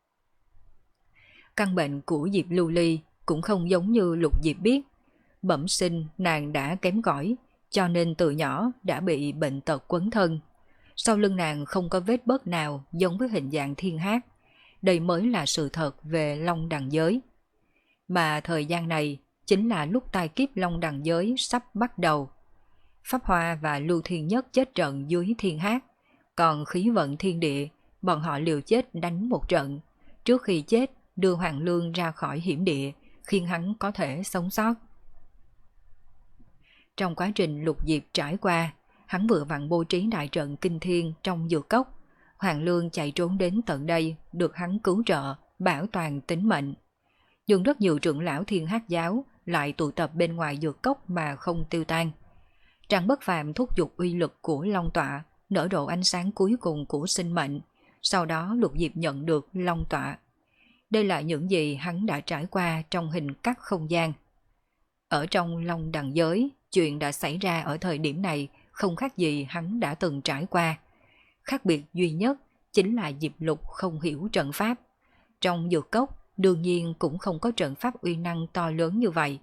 Căn bệnh của Diệp Lưu Ly cũng không giống như Lục Diệp biết. Bẩm sinh nàng đã kém cỏi, cho nên từ nhỏ đã bị bệnh tật quấn thân. Sau lưng nàng không có vết bớt nào giống với hình dạng thiên hắc. Đây mới là sự thật về Long đẳng giới. Mà thời gian này chính là lúc tai kiếp Long đẳng giới sắp bắt đầu. Pháp Hoa và Lưu Thiên Nhất chết trận dưới thiên hắc, còn khí vận thiên địa, bọn họ liều chết đánh một trận. Trước khi chết, đưa Hoàng Lương ra khỏi hiểm địa, khiến hắn có thể sống sót. Trong quá trình Lục Diệp trải qua, hắn vừa vặn bố trí đại trận kinh thiên trong dược cốc. Hoàng Lương chạy trốn đến tận đây, được hắn cứu trợ, bảo toàn tính mệnh. Nhưng rất nhiều trưởng lão Thiên Hắc giáo lại tụ tập bên ngoài dược cốc mà không tiêu tan. Trang Bất Phàm thúc giục uy lực của Long Tọa, nở rộ ánh sáng cuối cùng của sinh mệnh, sau đó Lục Diệp nhận được Long Tọa. Đây là những gì hắn đã trải qua trong hình cắt không gian. Ở trong Long Đằng giới, chuyện đã xảy ra ở thời điểm này không khác gì hắn đã từng trải qua. Khác biệt duy nhất chính là Diệp Lục không hiểu trận pháp. Trong dược cốc đương nhiên cũng không có trận pháp uy năng to lớn như vậy.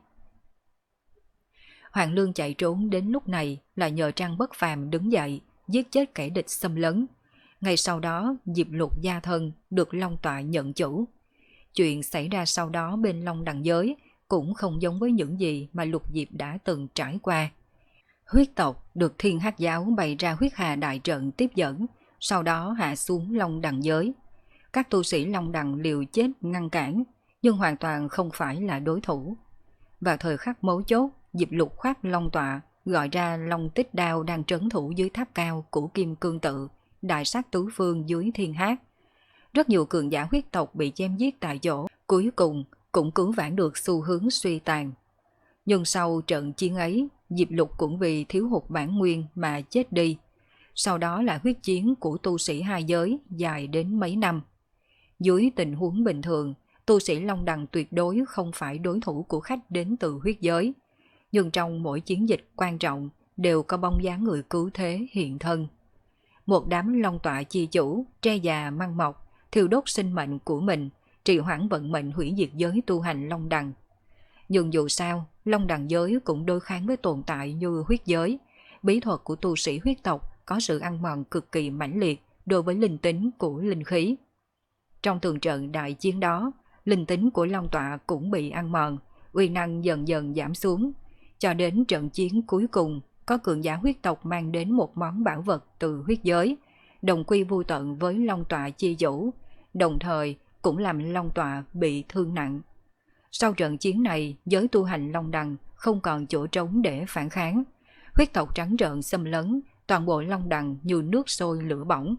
Hoàng Lương chạy trốn đến lúc này là nhờ Trang Bất Phàm đứng dậy, giết chết kẻ địch xâm lấn. Ngay sau đó Diệp Lục gia thân được Long Tọa nhận chủ. Chuyện xảy ra sau đó bên Long Đằng giới cũng không giống với những gì mà Lục Diệp đã từng trải qua. Huyết tộc được Thiên Hắc giáo bày ra huyết hà đại trận tiếp dẫn, sau đó hạ xuống Long Đằng giới. Các tu sĩ Long Đằng liều chết ngăn cản, nhưng hoàn toàn không phải là đối thủ. Vào thời khắc mấu chốt, Diệp Lục khoác Long Tọa, gọi ra Long Tích Đao đang trấn thủ dưới tháp cao của Kim Cương Tự, đại sát tứ phương dưới Thiên Hắc. Rất nhiều cường giả huyết tộc bị chém giết tại chỗ, cuối cùng cũng cứu vãn được xu hướng suy tàn. Nhưng sau trận chiến ấy, Diệp Lục cũng vì thiếu hụt bản nguyên mà chết đi. Sau đó là huyết chiến của tu sĩ hai giới dài đến mấy năm. Dưới tình huống bình thường, tu sĩ Long Đằng tuyệt đối không phải đối thủ của khách đến từ huyết giới. Nhưng trong mỗi chiến dịch quan trọng đều có bóng dáng người cứu thế hiện thân. Một đám Long Tọa chi chủ, tre già măng mọc, thiêu đốt sinh mệnh của mình, trì hoãn vận mệnh hủy diệt giới tu hành Long Đằng. Nhưng dù sao, Long Đằng giới cũng đối kháng với tồn tại như huyết giới. Bí thuật của tu sĩ huyết tộc có sự ăn mòn cực kỳ mãnh liệt đối với linh tính của linh khí. Trong tường trận đại chiến đó, linh tính của Long Tọa cũng bị ăn mòn, uy năng dần dần giảm xuống. Cho đến trận chiến cuối cùng, có cường giả huyết tộc mang đến một món bảo vật từ huyết giới, đồng quy vô tận với Long Tọa chi chủ, đồng thời cũng làm Long Tọa bị thương nặng. Sau trận chiến này, giới tu hành Long Đằng không còn chỗ trống để phản kháng. Huyết tộc trắng trợn xâm lấn, toàn bộ Long Đằng như nước sôi lửa bỏng.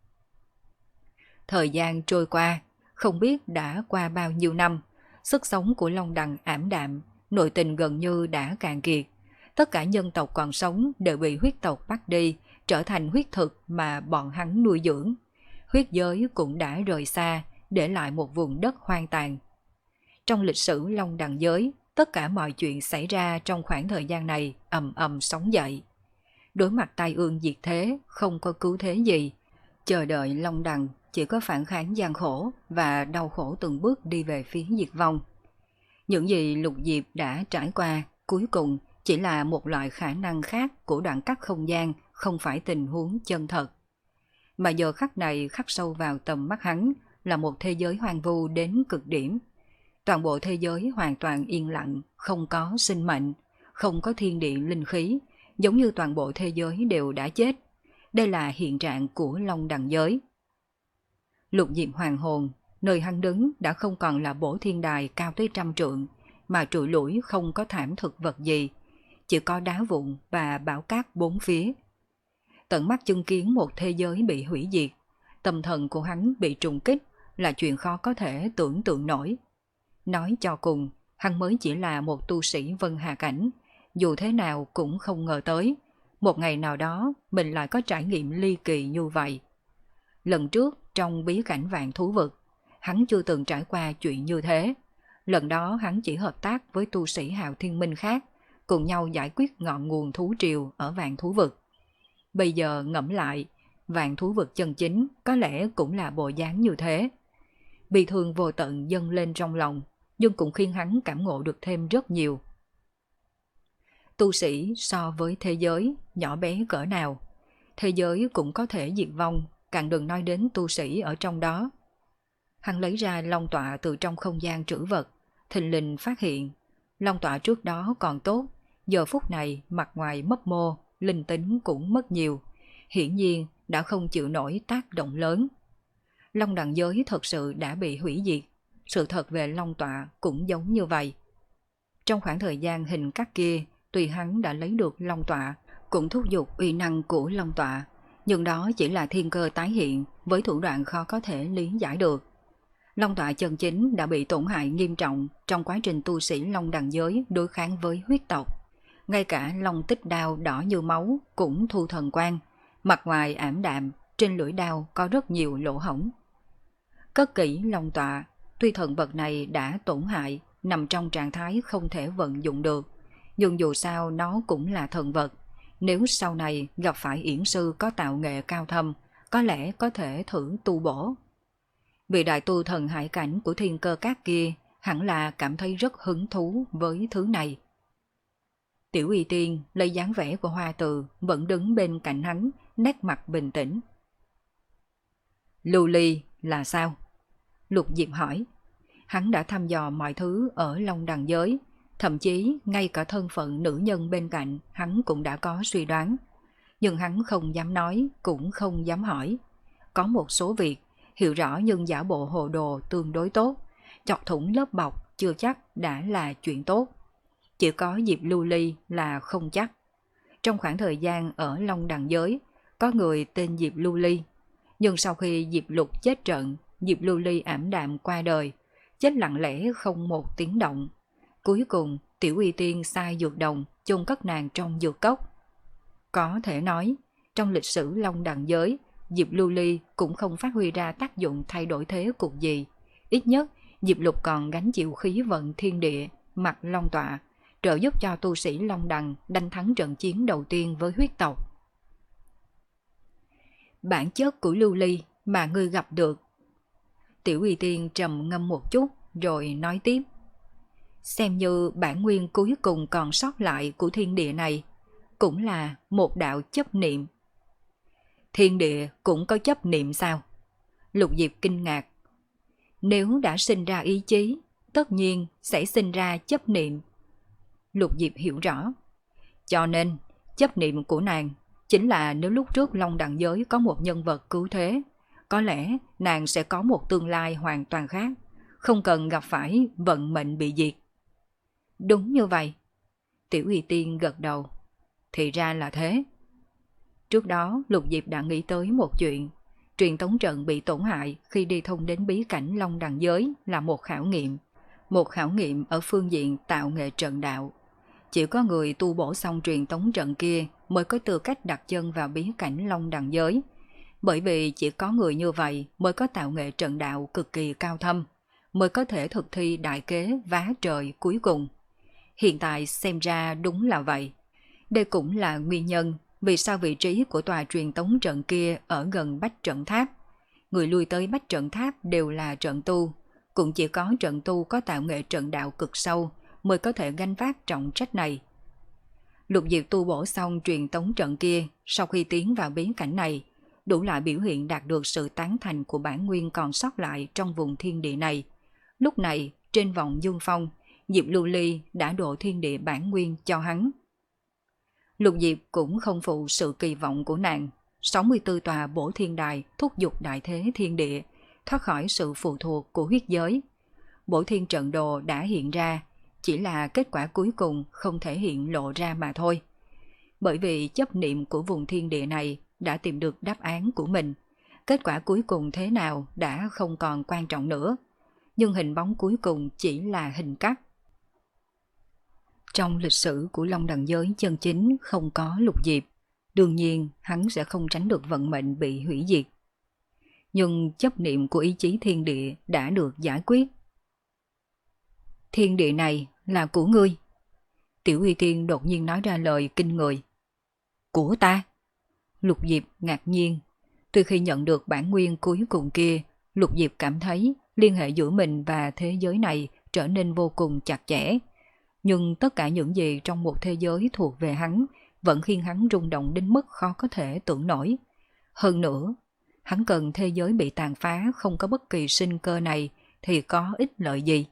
Thời gian trôi qua, không biết đã qua bao nhiêu năm, sức sống của Long Đằng ảm đạm, nội tình gần như đã cạn kiệt. Tất cả nhân tộc còn sống đều bị huyết tộc bắt đi, trở thành huyết thực mà bọn hắn nuôi dưỡng. Huyết giới cũng đã rời xa, để lại một vùng đất hoang tàn. Trong lịch sử Long Đằng giới, tất cả mọi chuyện xảy ra trong khoảng thời gian này ầm ầm sóng dậy. Đối mặt tai ương diệt thế, không có cứu thế gì. Chờ đợi Long Đằng chỉ có phản kháng gian khổ và đau khổ từng bước đi về phía diệt vong. Những gì Lục Diệp đã trải qua, cuối cùng chỉ là một loại khả năng khác của đoạn cắt không gian, không phải tình huống chân thật. Mà giờ khắc này khắc sâu vào tầm mắt hắn là một thế giới hoang vu đến cực điểm. Toàn bộ thế giới hoàn toàn yên lặng, không có sinh mệnh, không có thiên địa linh khí, giống như toàn bộ thế giới đều đã chết. Đây là hiện trạng của Long Đằng giới. Lục Diệp hoàng hồn, nơi hắn đứng đã không còn là bổ thiên đài cao tới trăm trượng, mà trụi lủi không có thảm thực vật gì, chỉ có đá vụn và bão cát bốn phía. Tận mắt chứng kiến một thế giới bị hủy diệt, tâm thần của hắn bị trùng kích là chuyện khó có thể tưởng tượng nổi. Nói cho cùng, hắn mới chỉ là một tu sĩ Vân Hà Cảnh, dù thế nào cũng không ngờ tới, một ngày nào đó mình lại có trải nghiệm ly kỳ như vậy. Lần trước trong bí cảnh vạn thú vực, hắn chưa từng trải qua chuyện như thế. Lần đó hắn chỉ hợp tác với tu sĩ Hạo Thiên Minh khác, cùng nhau giải quyết ngọn nguồn thú triều ở vạn thú vực. Bây giờ ngẫm lại, vạn thú vực chân chính có lẽ cũng là bộ dáng như thế. Bi thương vô tận dâng lên trong lòng, nhưng cũng khiến hắn cảm ngộ được thêm rất nhiều. Tu sĩ so với thế giới nhỏ bé cỡ nào, thế giới cũng có thể diệt vong, càng đừng nói đến tu sĩ ở trong đó. Hắn lấy ra long tọa từ trong không gian trữ vật, thình lình phát hiện long tọa trước đó còn tốt, giờ phút này mặt ngoài mấp mô, linh tính cũng mất nhiều, hiển nhiên đã không chịu nổi tác động lớn. Long đằng giới thật sự đã bị hủy diệt, sự thật về long tọa cũng giống như vậy. Trong khoảng thời gian hình cắt kia, tuy hắn đã lấy được long tọa, cũng thúc giục uy năng của long tọa, nhưng đó chỉ là thiên cơ tái hiện với thủ đoạn khó có thể lý giải được. Long tọa chân chính đã bị tổn hại nghiêm trọng trong quá trình tu sĩ Long đằng giới đối kháng với huyết tộc. Ngay cả long tích đao đỏ như máu cũng thu thần quang, mặt ngoài ảm đạm, trên lưỡi đao có rất nhiều lỗ hổng. Cất kỹ long tọa, tuy thần vật này đã tổn hại, nằm trong trạng thái không thể vận dụng được, nhưng dù sao nó cũng là thần vật. Nếu sau này gặp phải yển sư có tạo nghệ cao thâm, có lẽ có thể thử tu bổ. Vị đại tu thần hải cảnh của thiên cơ các kia hẳn là cảm thấy rất hứng thú với thứ này. Tiểu Y Tiên lấy dáng vẻ của Hoa Từ vẫn đứng bên cạnh hắn, nét mặt bình tĩnh. Lưu ly là sao? Lục Diệp hỏi. Hắn đã thăm dò mọi thứ ở Long đằng giới, thậm chí ngay cả thân phận nữ nhân bên cạnh hắn cũng đã có suy đoán. Nhưng hắn không dám nói, cũng không dám hỏi. Có một số việc hiểu rõ nhưng giả bộ hồ đồ tương đối tốt, chọc thủng lớp bọc chưa chắc đã là chuyện tốt. Chỉ có Diệp Lưu Ly là không chắc. Trong khoảng thời gian ở Long đằng giới, có người tên Diệp Lưu Ly. Nhưng sau khi Diệp Lục chết trận, Diệp Lưu Ly ảm đạm qua đời, chết lặng lẽ không một tiếng động. Cuối cùng, Tiểu Y Tiên sai dược đồng chôn cất nàng trong dược cốc. Có thể nói, trong lịch sử Long đằng giới, Diệp Lưu Ly cũng không phát huy ra tác dụng thay đổi thế cục gì. Ít nhất, Diệp Lục còn gánh chịu khí vận thiên địa, mặt long tọa, trợ giúp cho tu sĩ Long đằng đánh thắng trận chiến đầu tiên với huyết tộc. Bản chất của Lưu Ly mà ngươi gặp được. Tiểu Y Tiên trầm ngâm một chút rồi nói tiếp. Xem như bản nguyên cuối cùng còn sót lại của thiên địa này, cũng là một đạo chấp niệm. Thiên địa cũng có chấp niệm sao? Lục Diệp kinh ngạc. Nếu đã sinh ra ý chí, tất nhiên sẽ sinh ra chấp niệm. Lục Diệp hiểu rõ. Cho nên, chấp niệm của nàng chính là nếu lúc trước Long đằng giới có một nhân vật cứu thế, có lẽ nàng sẽ có một tương lai hoàn toàn khác, không cần gặp phải vận mệnh bị diệt. Đúng như vậy. Tiểu Y Tiên gật đầu. Thì ra là thế. Trước đó Lục Diệp đã nghĩ tới một chuyện. Truyền tống trận bị tổn hại khi đi thông đến bí cảnh Long đằng giới là một khảo nghiệm. Một khảo nghiệm ở phương diện tạo nghệ trận đạo. Chỉ có người tu bổ xong truyền tống trận kia mới có tư cách đặt chân vào bí cảnh Long đằng giới. Bởi vì chỉ có người như vậy mới có tạo nghệ trận đạo cực kỳ cao thâm, mới có thể thực thi đại kế vá trời cuối cùng. Hiện tại xem ra đúng là vậy. Đây cũng là nguyên nhân vì sao vị trí của tòa truyền tống trận kia ở gần Bách Trận Tháp. Người lui tới Bách Trận Tháp đều là trận tu, cũng chỉ có trận tu có tạo nghệ trận đạo cực sâu mới có thể gánh vác trọng trách này. Lục Diệp tu bổ xong truyền tống trận kia, sau khi tiến vào bí cảnh này, đủ loại biểu hiện đạt được sự tán thành của bản nguyên còn sót lại trong vùng thiên địa này. Lúc này, trên vòng dương phong, Diệp Lưu Ly đã độ thiên địa bản nguyên cho hắn. Lục Diệp cũng không phụ sự kỳ vọng của nàng. sáu mươi tư tòa bổ thiên đài thúc giục đại thế thiên địa, thoát khỏi sự phụ thuộc của huyết giới. Bổ thiên trận đồ đã hiện ra, chỉ là kết quả cuối cùng không thể hiện lộ ra mà thôi. Bởi vì chấp niệm của vùng thiên địa này đã tìm được đáp án của mình. Kết quả cuối cùng thế nào đã không còn quan trọng nữa. Nhưng hình bóng cuối cùng chỉ là hình cắt. Trong lịch sử của Long đằng giới chân chính không có Lục Diệp, đương nhiên hắn sẽ không tránh được vận mệnh bị hủy diệt. Nhưng chấp niệm của ý chí thiên địa đã được giải quyết. Thiên địa này là của ngươi. Tiểu Y Tiên đột nhiên nói ra lời kinh người. Của ta? Lục Diệp ngạc nhiên. Từ khi nhận được bản nguyên cuối cùng kia, Lục Diệp cảm thấy liên hệ giữa mình và thế giới này trở nên vô cùng chặt chẽ. Nhưng tất cả những gì trong một thế giới thuộc về hắn vẫn khiến hắn rung động đến mức khó có thể tưởng nổi. Hơn nữa, hắn cần thế giới bị tàn phá không có bất kỳ sinh cơ này thì có ích lợi gì.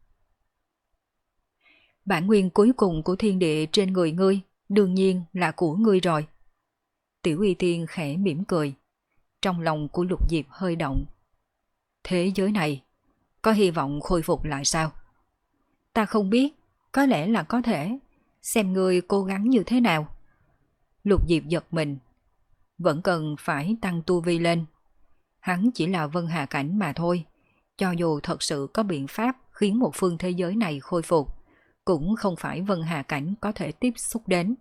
Bản nguyên cuối cùng của thiên địa trên người ngươi đương nhiên là của ngươi rồi. Tiểu Y Tiên khẽ mỉm cười. Trong lòng của Lục Diệp hơi động. Thế giới này có hy vọng khôi phục lại sao? Ta không biết, có lẽ là có thể. Xem ngươi cố gắng như thế nào. Lục Diệp giật mình. Vẫn cần phải tăng tu vi lên. Hắn chỉ là Vân Hà Cảnh mà thôi. cho dù thật sự có biện pháp khiến một phương thế giới này khôi phục, cũng không phải Vân Hà Cảnh có thể tiếp xúc đến.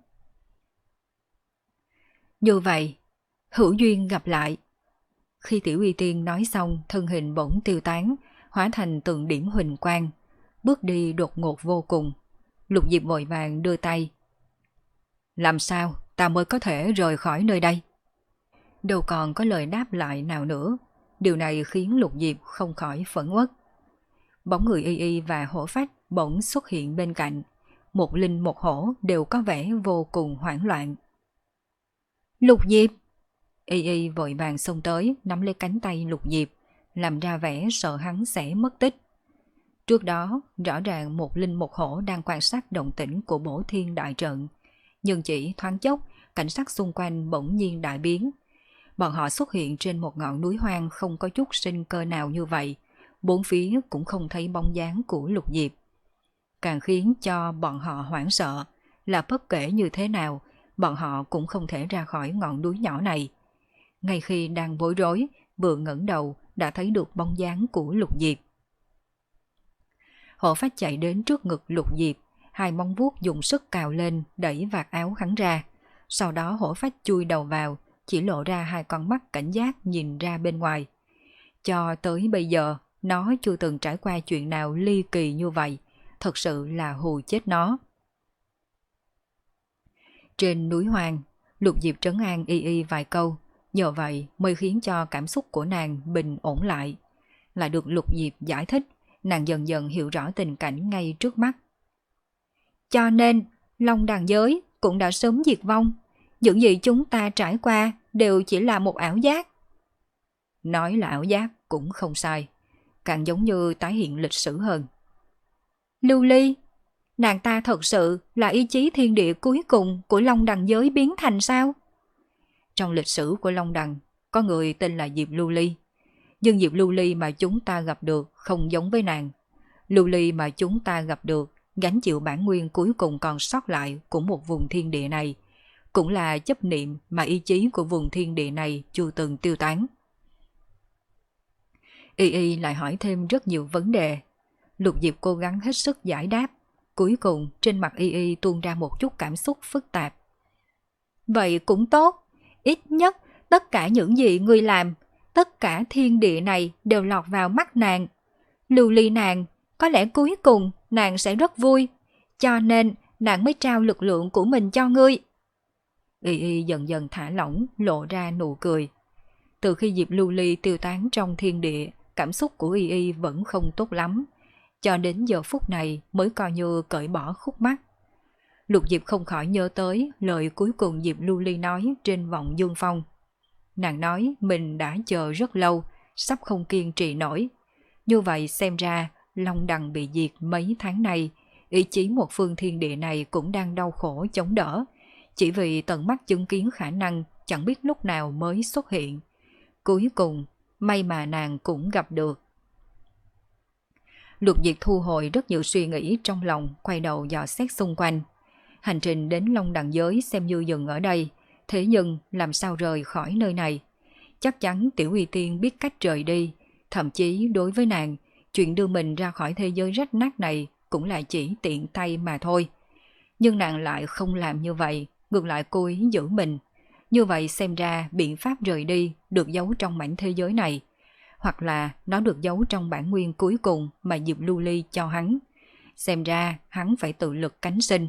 Như vậy, hữu duyên gặp lại. Khi Tiểu Y Tiên nói xong, thân hình bỗng tiêu tán, hóa thành từng điểm huỳnh quang, bước đi đột ngột vô cùng. Lục Diệp vội vàng đưa tay. Làm sao ta mới có thể rời khỏi nơi đây? Đâu còn có lời đáp lại nào nữa. Điều này khiến Lục Diệp không khỏi phẫn uất. Bóng người Y Y và Hổ Phách bỗng xuất hiện bên cạnh. Một linh một hổ đều có vẻ vô cùng hoảng loạn. Lục Diệp! Y Y vội vàng xông tới, nắm lấy cánh tay Lục Diệp, làm ra vẻ sợ hắn sẽ mất tích. Trước đó, rõ ràng một linh một hổ đang quan sát động tĩnh của Bổ Thiên đại trận. Nhưng chỉ thoáng chốc, cảnh sắc xung quanh bỗng nhiên đại biến. Bọn họ xuất hiện trên một ngọn núi hoang không có chút sinh cơ nào như vậy. Bốn phía cũng không thấy bóng dáng của Lục Diệp. Càng khiến cho bọn họ hoảng sợ là bất kể như thế nào, bọn họ cũng không thể ra khỏi ngọn núi nhỏ này. Ngay khi đang bối rối, vừa ngẩng đầu đã thấy được bóng dáng của Lục Diệp. Hổ Phách chạy đến trước ngực Lục Diệp, hai móng vuốt dùng sức cào lên đẩy vạt áo hắn ra. Sau đó Hổ Phách chui đầu vào, chỉ lộ ra hai con mắt cảnh giác nhìn ra bên ngoài. Cho tới bây giờ, nó chưa từng trải qua chuyện nào ly kỳ như vậy, thật sự là hù chết nó. Trên núi hoang, Lục Diệp trấn an Y Y vài câu, nhờ vậy mới khiến cho cảm xúc của nàng bình ổn lại. Lại được Lục Diệp giải thích, nàng dần dần hiểu rõ tình cảnh ngay trước mắt. Cho nên, Long Đằng giới cũng đã sớm diệt vong. Những gì chúng ta trải qua đều chỉ là một ảo giác. Nói là ảo giác cũng không sai, càng giống như tái hiện lịch sử hơn. Lưu Ly, nàng ta thật sự là ý chí thiên địa cuối cùng của Long Đằng giới biến thành sao? Trong lịch sử của Long Đằng, có người tên là Diệp Lưu Ly. Nhưng Diệp Lưu Ly mà chúng ta gặp được không giống với nàng. Lưu Ly mà chúng ta gặp được gánh chịu bản nguyên cuối cùng còn sót lại của một vùng thiên địa này, cũng là chấp niệm mà ý chí của vùng thiên địa này chưa từng tiêu tán. Y Y lại hỏi thêm rất nhiều vấn đề. Lục Diệp cố gắng hết sức giải đáp. Cuối cùng trên mặt Y Y tuôn ra một chút cảm xúc phức tạp. Vậy cũng tốt. Ít nhất tất cả những gì ngươi làm, tất cả thiên địa này đều lọt vào mắt nàng. Lưu Ly nàng, có lẽ cuối cùng nàng sẽ rất vui. Cho nên nàng mới trao lực lượng của mình cho ngươi. Y Y dần dần thả lỏng, lộ ra nụ cười. Từ khi Diệp Lưu Ly tiêu tán trong thiên địa, cảm xúc của Y Y vẫn không tốt lắm. Cho đến giờ phút này mới coi như cởi bỏ khúc mắc. Lục Diệp không khỏi nhớ tới lời cuối cùng Diệp Lưu Ly nói trên vọng Dương Phong. Nàng nói mình đã chờ rất lâu, sắp không kiên trì nổi. Như vậy xem ra Long Đằng bị diệt mấy tháng nay, ý chí một phương thiên địa này cũng đang đau khổ chống đỡ. Chỉ vì tận mắt chứng kiến khả năng chẳng biết lúc nào mới xuất hiện. Cuối cùng, may mà nàng cũng gặp được. Lục Diệp thu hồi rất nhiều suy nghĩ trong lòng, quay đầu dò xét xung quanh. Hành trình đến Long Đằng giới xem như dừng ở đây, thế nhưng làm sao rời khỏi nơi này? Chắc chắn Tiểu Uy Tiên biết cách rời đi, thậm chí đối với nàng, chuyện đưa mình ra khỏi thế giới rách nát này cũng là chỉ tiện tay mà thôi. Nhưng nàng lại không làm như vậy, ngược lại cố ý giữ mình. Như vậy xem ra biện pháp rời đi được giấu trong mảnh thế giới này, hoặc là nó được giấu trong bản nguyên cuối cùng mà Diệp Lưu Ly cho hắn. Xem ra hắn phải tự lực cánh sinh.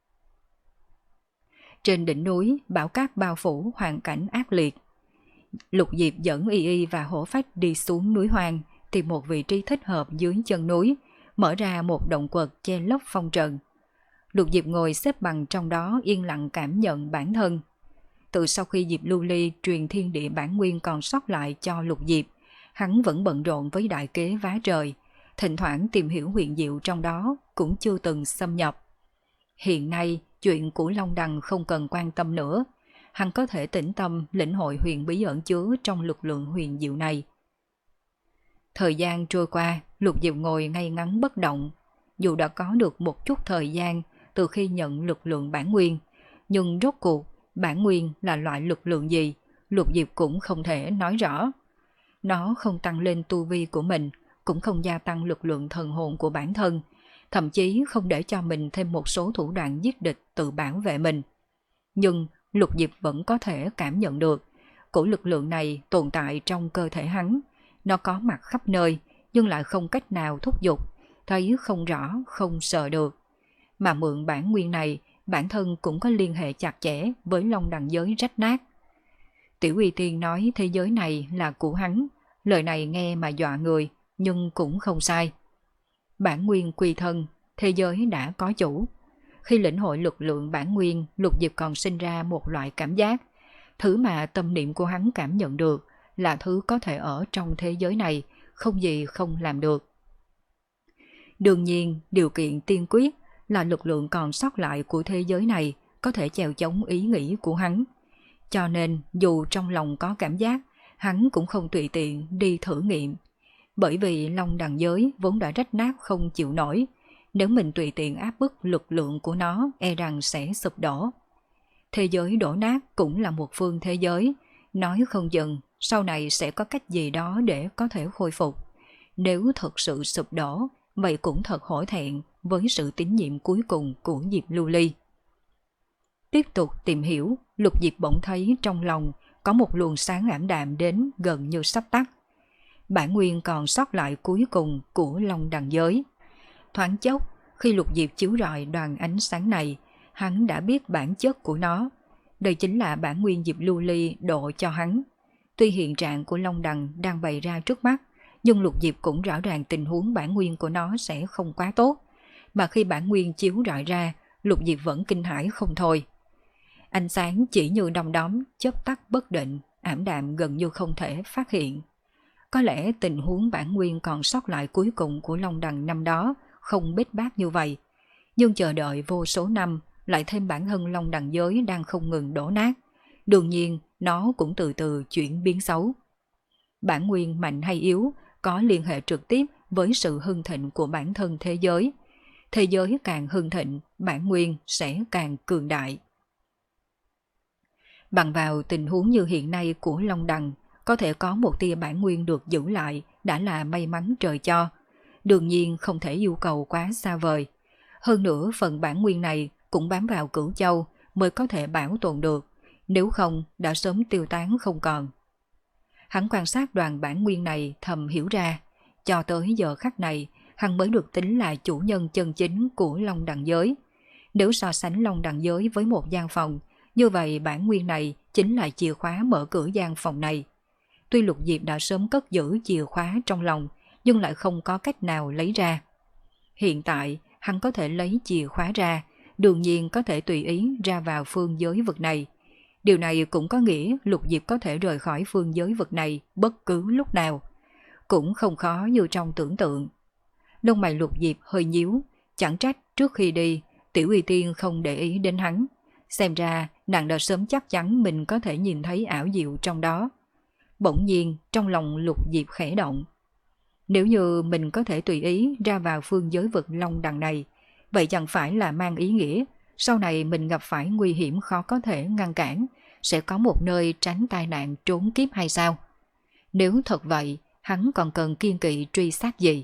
Trên đỉnh núi, bão cát bao phủ, hoàn cảnh ác liệt. Lục Diệp dẫn Y Y và Hổ Phách đi xuống núi hoang, tìm một vị trí thích hợp dưới chân núi, mở ra một động quật che lấp phong trần. Lục Diệp ngồi xếp bằng trong đó yên lặng cảm nhận bản thân. Từ sau khi Diệp Lưu Ly truyền thiên địa bản nguyên còn sót lại cho Lục Diệp, hắn vẫn bận rộn với đại kế vá trời, thỉnh thoảng tìm hiểu huyền diệu trong đó cũng chưa từng xâm nhập. Hiện nay, chuyện của Long Đằng không cần quan tâm nữa, hắn có thể tĩnh tâm lĩnh hội huyền bí ẩn chứa trong lực lượng huyền diệu này. Thời gian trôi qua, Lục Diệp ngồi ngay ngắn bất động. Dù đã có được một chút thời gian từ khi nhận lực lượng bản nguyên, nhưng rốt cuộc bản nguyên là loại lực lượng gì, Lục Diệp cũng không thể nói rõ. Nó không tăng lên tu vi của mình, cũng không gia tăng lực lượng thần hồn của bản thân, thậm chí không để cho mình thêm một số thủ đoạn giết địch tự bảo vệ mình. Nhưng Lục Diệp vẫn có thể cảm nhận được, cổ lực lượng này tồn tại trong cơ thể hắn. Nó có mặt khắp nơi, nhưng lại không cách nào thúc giục, thấy không rõ, không sờ được. Mà mượn bản nguyên này, bản thân cũng có liên hệ chặt chẽ với Long Đằng giới rách nát. Tiểu Uy Tiên nói thế giới này là của hắn, lời này nghe mà dọa người, nhưng cũng không sai. Bản nguyên quy thân, thế giới đã có chủ. Khi lĩnh hội lực lượng bản nguyên, Lục Diệp còn sinh ra một loại cảm giác. Thứ mà tâm niệm của hắn cảm nhận được là thứ có thể ở trong thế giới này, không gì không làm được. Đương nhiên, điều kiện tiên quyết là lực lượng còn sót lại của thế giới này có thể chèo chống ý nghĩ của hắn. Cho nên, dù trong lòng có cảm giác, hắn cũng không tùy tiện đi thử nghiệm. Bởi vì Long Đằng giới vốn đã rách nát không chịu nổi, nếu mình tùy tiện áp bức lực lượng của nó e rằng sẽ sụp đổ. Thế giới đổ nát cũng là một phương thế giới, nói không chừng sau này sẽ có cách gì đó để có thể khôi phục. Nếu thật sự sụp đổ, vậy cũng thật hổ thẹn với sự tín nhiệm cuối cùng của Diệp Lưu Ly. Tiếp tục tìm hiểu, Lục Diệp bỗng thấy trong lòng có một luồng sáng ảm đạm đến gần như sắp tắt. Bản nguyên còn sót lại cuối cùng của Long Đằng giới. Thoáng chốc, khi Lục Diệp chiếu rọi đoàn ánh sáng này, hắn đã biết bản chất của nó. Đây chính là bản nguyên Diệp Lưu Ly độ cho hắn. Tuy hiện trạng của Long Đằng đang bày ra trước mắt, nhưng Lục Diệp cũng rõ ràng tình huống bản nguyên của nó sẽ không quá tốt. Mà khi bản nguyên chiếu rọi ra, Lục Diệp vẫn kinh hãi không thôi. Ánh sáng chỉ như đom đóm, chớp tắt bất định, ảm đạm gần như không thể phát hiện. Có lẽ tình huống bản nguyên còn sót lại cuối cùng của Long Đằng năm đó không bết bát như vậy. Nhưng chờ đợi vô số năm, lại thêm bản thân Long Đằng giới đang không ngừng đổ nát. Đương nhiên, nó cũng từ từ chuyển biến xấu. Bản nguyên mạnh hay yếu có liên hệ trực tiếp với sự hưng thịnh của bản thân thế giới. Thế giới càng hưng thịnh, bản nguyên sẽ càng cường đại. Bằng vào tình huống như hiện nay của Long Đằng, có thể có một tia bản nguyên được giữ lại đã là may mắn trời cho. Đương nhiên không thể yêu cầu quá xa vời. Hơn nữa phần bản nguyên này cũng bám vào Cửu Châu mới có thể bảo tồn được, nếu không đã sớm tiêu tán không còn. Hắn quan sát đoàn bản nguyên này thầm hiểu ra, cho tới giờ khắc này hắn mới được tính là chủ nhân chân chính của Long Đằng giới. Nếu so sánh Long Đằng giới với một gian phòng, như vậy bản nguyên này chính là chìa khóa mở cửa gian phòng này. Tuy Lục Diệp đã sớm cất giữ chìa khóa trong lòng, nhưng lại không có cách nào lấy ra. Hiện tại, hắn có thể lấy chìa khóa ra, đương nhiên có thể tùy ý ra vào phương giới vực này. Điều này cũng có nghĩa Lục Diệp có thể rời khỏi phương giới vực này bất cứ lúc nào. Cũng không khó như trong tưởng tượng. Lông mày Lục Diệp hơi nhíu, chẳng trách trước khi đi, Tiểu Uy Tiên không để ý đến hắn. Xem ra, nàng đã sớm chắc chắn mình có thể nhìn thấy ảo diệu trong đó. Bỗng nhiên, trong lòng Lục Diệp khẽ động. Nếu như mình có thể tùy ý ra vào phương giới vực Long Đằng này, vậy chẳng phải là mang ý nghĩa sau này mình gặp phải nguy hiểm khó có thể ngăn cản, sẽ có một nơi tránh tai nạn trốn kiếp hay sao? Nếu thật vậy, hắn còn cần kiên kỵ truy sát gì?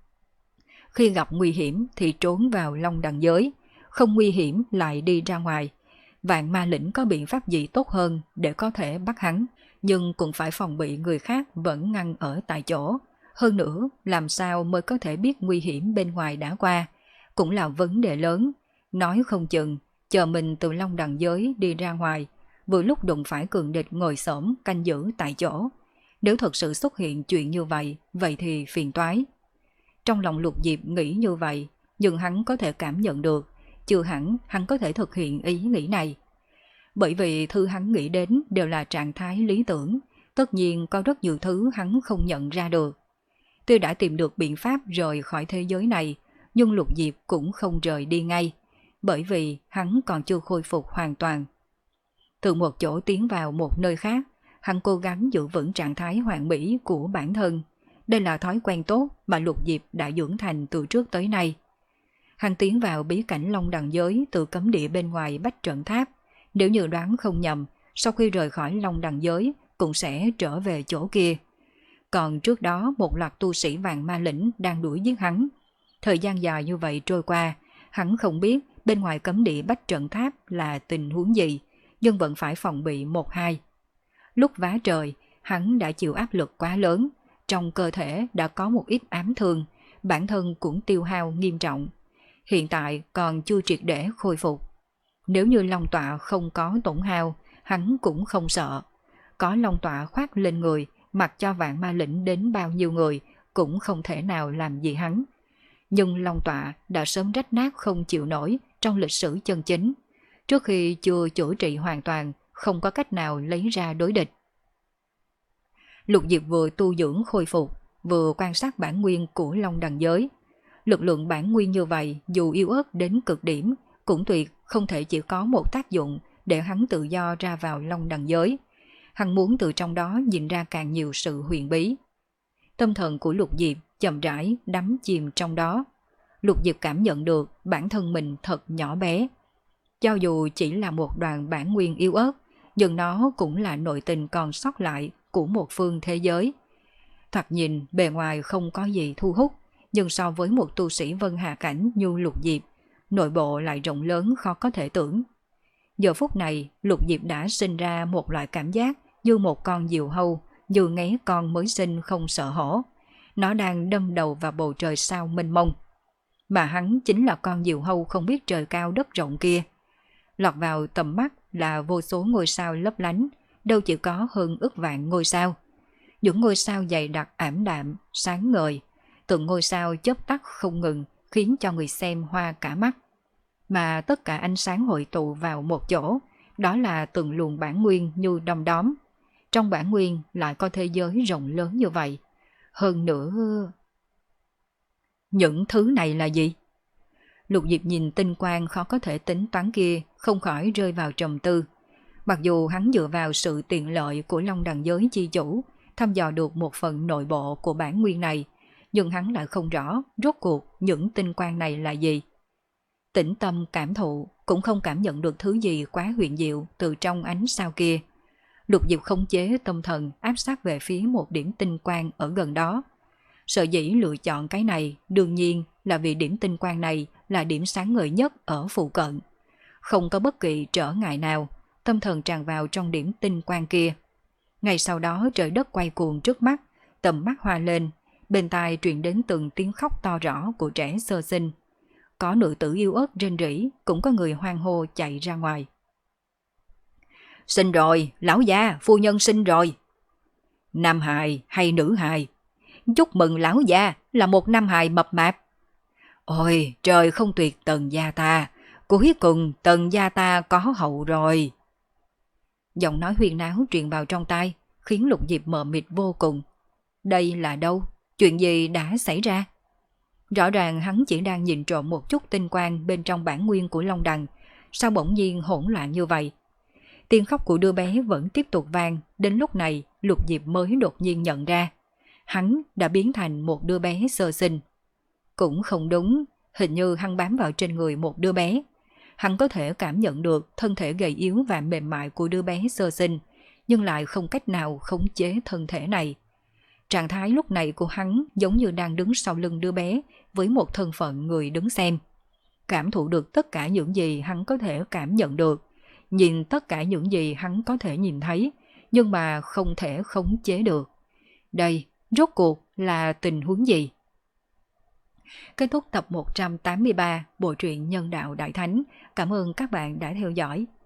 Khi gặp nguy hiểm thì trốn vào Long Đằng giới, không nguy hiểm lại đi ra ngoài. Vạn Ma Lĩnh có biện pháp gì tốt hơn để có thể bắt hắn, nhưng cũng phải phòng bị người khác vẫn ngăn ở tại chỗ. Hơn nữa, làm sao mới có thể biết nguy hiểm bên ngoài đã qua, cũng là vấn đề lớn. Nói không chừng, chờ mình từ Long Đằng giới đi ra ngoài, vừa lúc đụng phải cường địch ngồi xổm canh giữ tại chỗ. Nếu thật sự xuất hiện chuyện như vậy, vậy thì phiền toái. Trong lòng Lục Diệp nghĩ như vậy, nhưng hắn có thể cảm nhận được, chưa hẳn hắn có thể thực hiện ý nghĩ này. Bởi vì thứ hắn nghĩ đến đều là trạng thái lý tưởng, tất nhiên có rất nhiều thứ hắn không nhận ra được. Tuy đã tìm được biện pháp rời khỏi thế giới này, nhưng Lục Diệp cũng không rời đi ngay, bởi vì hắn còn chưa khôi phục hoàn toàn. Từ một chỗ tiến vào một nơi khác, hắn cố gắng giữ vững trạng thái hoàn mỹ của bản thân. Đây là thói quen tốt mà Lục Diệp đã dưỡng thành từ trước tới nay. Hắn tiến vào bí cảnh Long Đằng giới từ cấm địa bên ngoài Bách Trận Tháp. Nếu như đoán không nhầm, sau khi rời khỏi Long Đằng giới cũng sẽ trở về chỗ kia. Còn trước đó một loạt tu sĩ Vạn Ma Lĩnh đang đuổi giết hắn. Thời gian dài như vậy trôi qua, hắn không biết bên ngoài cấm địa Bách Trận Tháp là tình huống gì, nhưng vẫn phải phòng bị một hai. Lúc vá trời, hắn đã chịu áp lực quá lớn, trong cơ thể đã có một ít ám thương, bản thân cũng tiêu hao nghiêm trọng. Hiện tại còn chưa triệt để khôi phục. Nếu như long tọa không có tổn hao, hắn cũng không sợ. Có long tọa khoác lên người, mặc cho Vạn Ma Lĩnh đến bao nhiêu người cũng không thể nào làm gì hắn. Nhưng long tọa đã sớm rách nát không chịu nổi trong lịch sử chân chính. Trước khi chưa chữa trị hoàn toàn, không có cách nào lấy ra đối địch. Lục Diệp vừa tu dưỡng khôi phục, vừa quan sát bản nguyên của long đằng giới. Lực lượng bản nguyên như vậy dù yếu ớt đến cực điểm, cũng tuyệt không thể chỉ có một tác dụng để hắn tự do ra vào long đằng giới. Hắn muốn từ trong đó nhìn ra càng nhiều sự huyền bí. Tâm thần của Lục Diệp chậm rãi đắm chìm trong đó. Lục Diệp cảm nhận được bản thân mình thật nhỏ bé. Cho dù chỉ là một đoàn bản nguyên yếu ớt, nhưng nó cũng là nội tình còn sót lại của một phương thế giới. Thoạt nhìn bề ngoài không có gì thu hút, nhưng so với một tu sĩ vân hà cảnh như Lục Diệp, nội bộ lại rộng lớn khó có thể tưởng. Giờ phút này, Lục Diệp đã sinh ra một loại cảm giác như một con diều hâu, như ngé con mới sinh không sợ hổ. Nó đang đâm đầu vào bầu trời sao mênh mông. Mà hắn chính là con diều hâu không biết trời cao đất rộng kia. Lọt vào tầm mắt là vô số ngôi sao lấp lánh, đâu chỉ có hơn ức vạn ngôi sao. Những ngôi sao dày đặc ảm đạm, sáng ngời, từng ngôi sao chớp tắt không ngừng, khiến cho người xem hoa cả mắt. Mà tất cả ánh sáng hội tụ vào một chỗ, đó là từng luồng bản nguyên như đom đóm. Trong bản nguyên lại có thế giới rộng lớn như vậy. Hơn nữa... Những thứ này là gì? Lục Diệp nhìn tinh quang khó có thể tính toán kia, không khỏi rơi vào trầm tư. Mặc dù hắn dựa vào sự tiện lợi của long đằng giới chi chủ, thăm dò được một phần nội bộ của bản nguyên này, nhưng hắn lại không rõ rốt cuộc những tinh quang này là gì. Tĩnh tâm cảm thụ, cũng không cảm nhận được thứ gì quá huyền diệu từ trong ánh sao kia. Lục Diệp khống chế tâm thần áp sát về phía một điểm tinh quang ở gần đó. Sở dĩ lựa chọn cái này đương nhiên là vì điểm tinh quang này là điểm sáng ngời nhất ở phụ cận. Không có bất kỳ trở ngại nào, tâm thần tràn vào trong điểm tinh quang kia. Ngay sau đó trời đất quay cuồng trước mắt, tầm mắt hoa lên, bên tai truyền đến từng tiếng khóc to rõ của trẻ sơ sinh. Có nữ tử yêu ớt rên rỉ, cũng có người hoang hô chạy ra ngoài. Sinh rồi, lão gia, phu nhân sinh rồi. Nam hài hay nữ hài? Chúc mừng lão gia là một nam hài mập mạp. Ôi, trời không tuyệt Tần gia ta, cuối cùng Tần gia ta có hậu rồi. Giọng nói huyền náo truyền vào trong tai, khiến Lục Diệp mờ mịt vô cùng. Đây là đâu? Chuyện gì đã xảy ra? Rõ ràng hắn chỉ đang nhìn trộm một chút tinh quang bên trong bản nguyên của Long Đằng, sao bỗng nhiên hỗn loạn như vậy? Tiếng khóc của đứa bé vẫn tiếp tục vang, đến lúc này Lục Diệp mới đột nhiên nhận ra. Hắn đã biến thành một đứa bé sơ sinh. Cũng không đúng, hình như hắn bám vào trên người một đứa bé. Hắn có thể cảm nhận được thân thể gầy yếu và mềm mại của đứa bé sơ sinh, nhưng lại không cách nào khống chế thân thể này. Trạng thái lúc này của hắn giống như đang đứng sau lưng đứa bé với một thân phận người đứng xem. Cảm thụ được tất cả những gì hắn có thể cảm nhận được, nhìn tất cả những gì hắn có thể nhìn thấy, nhưng mà không thể khống chế được. Đây, rốt cuộc là tình huống gì? Kết thúc tập một trăm tám mươi ba Bộ truyện Nhân đạo Đại Thánh. Cảm ơn các bạn đã theo dõi.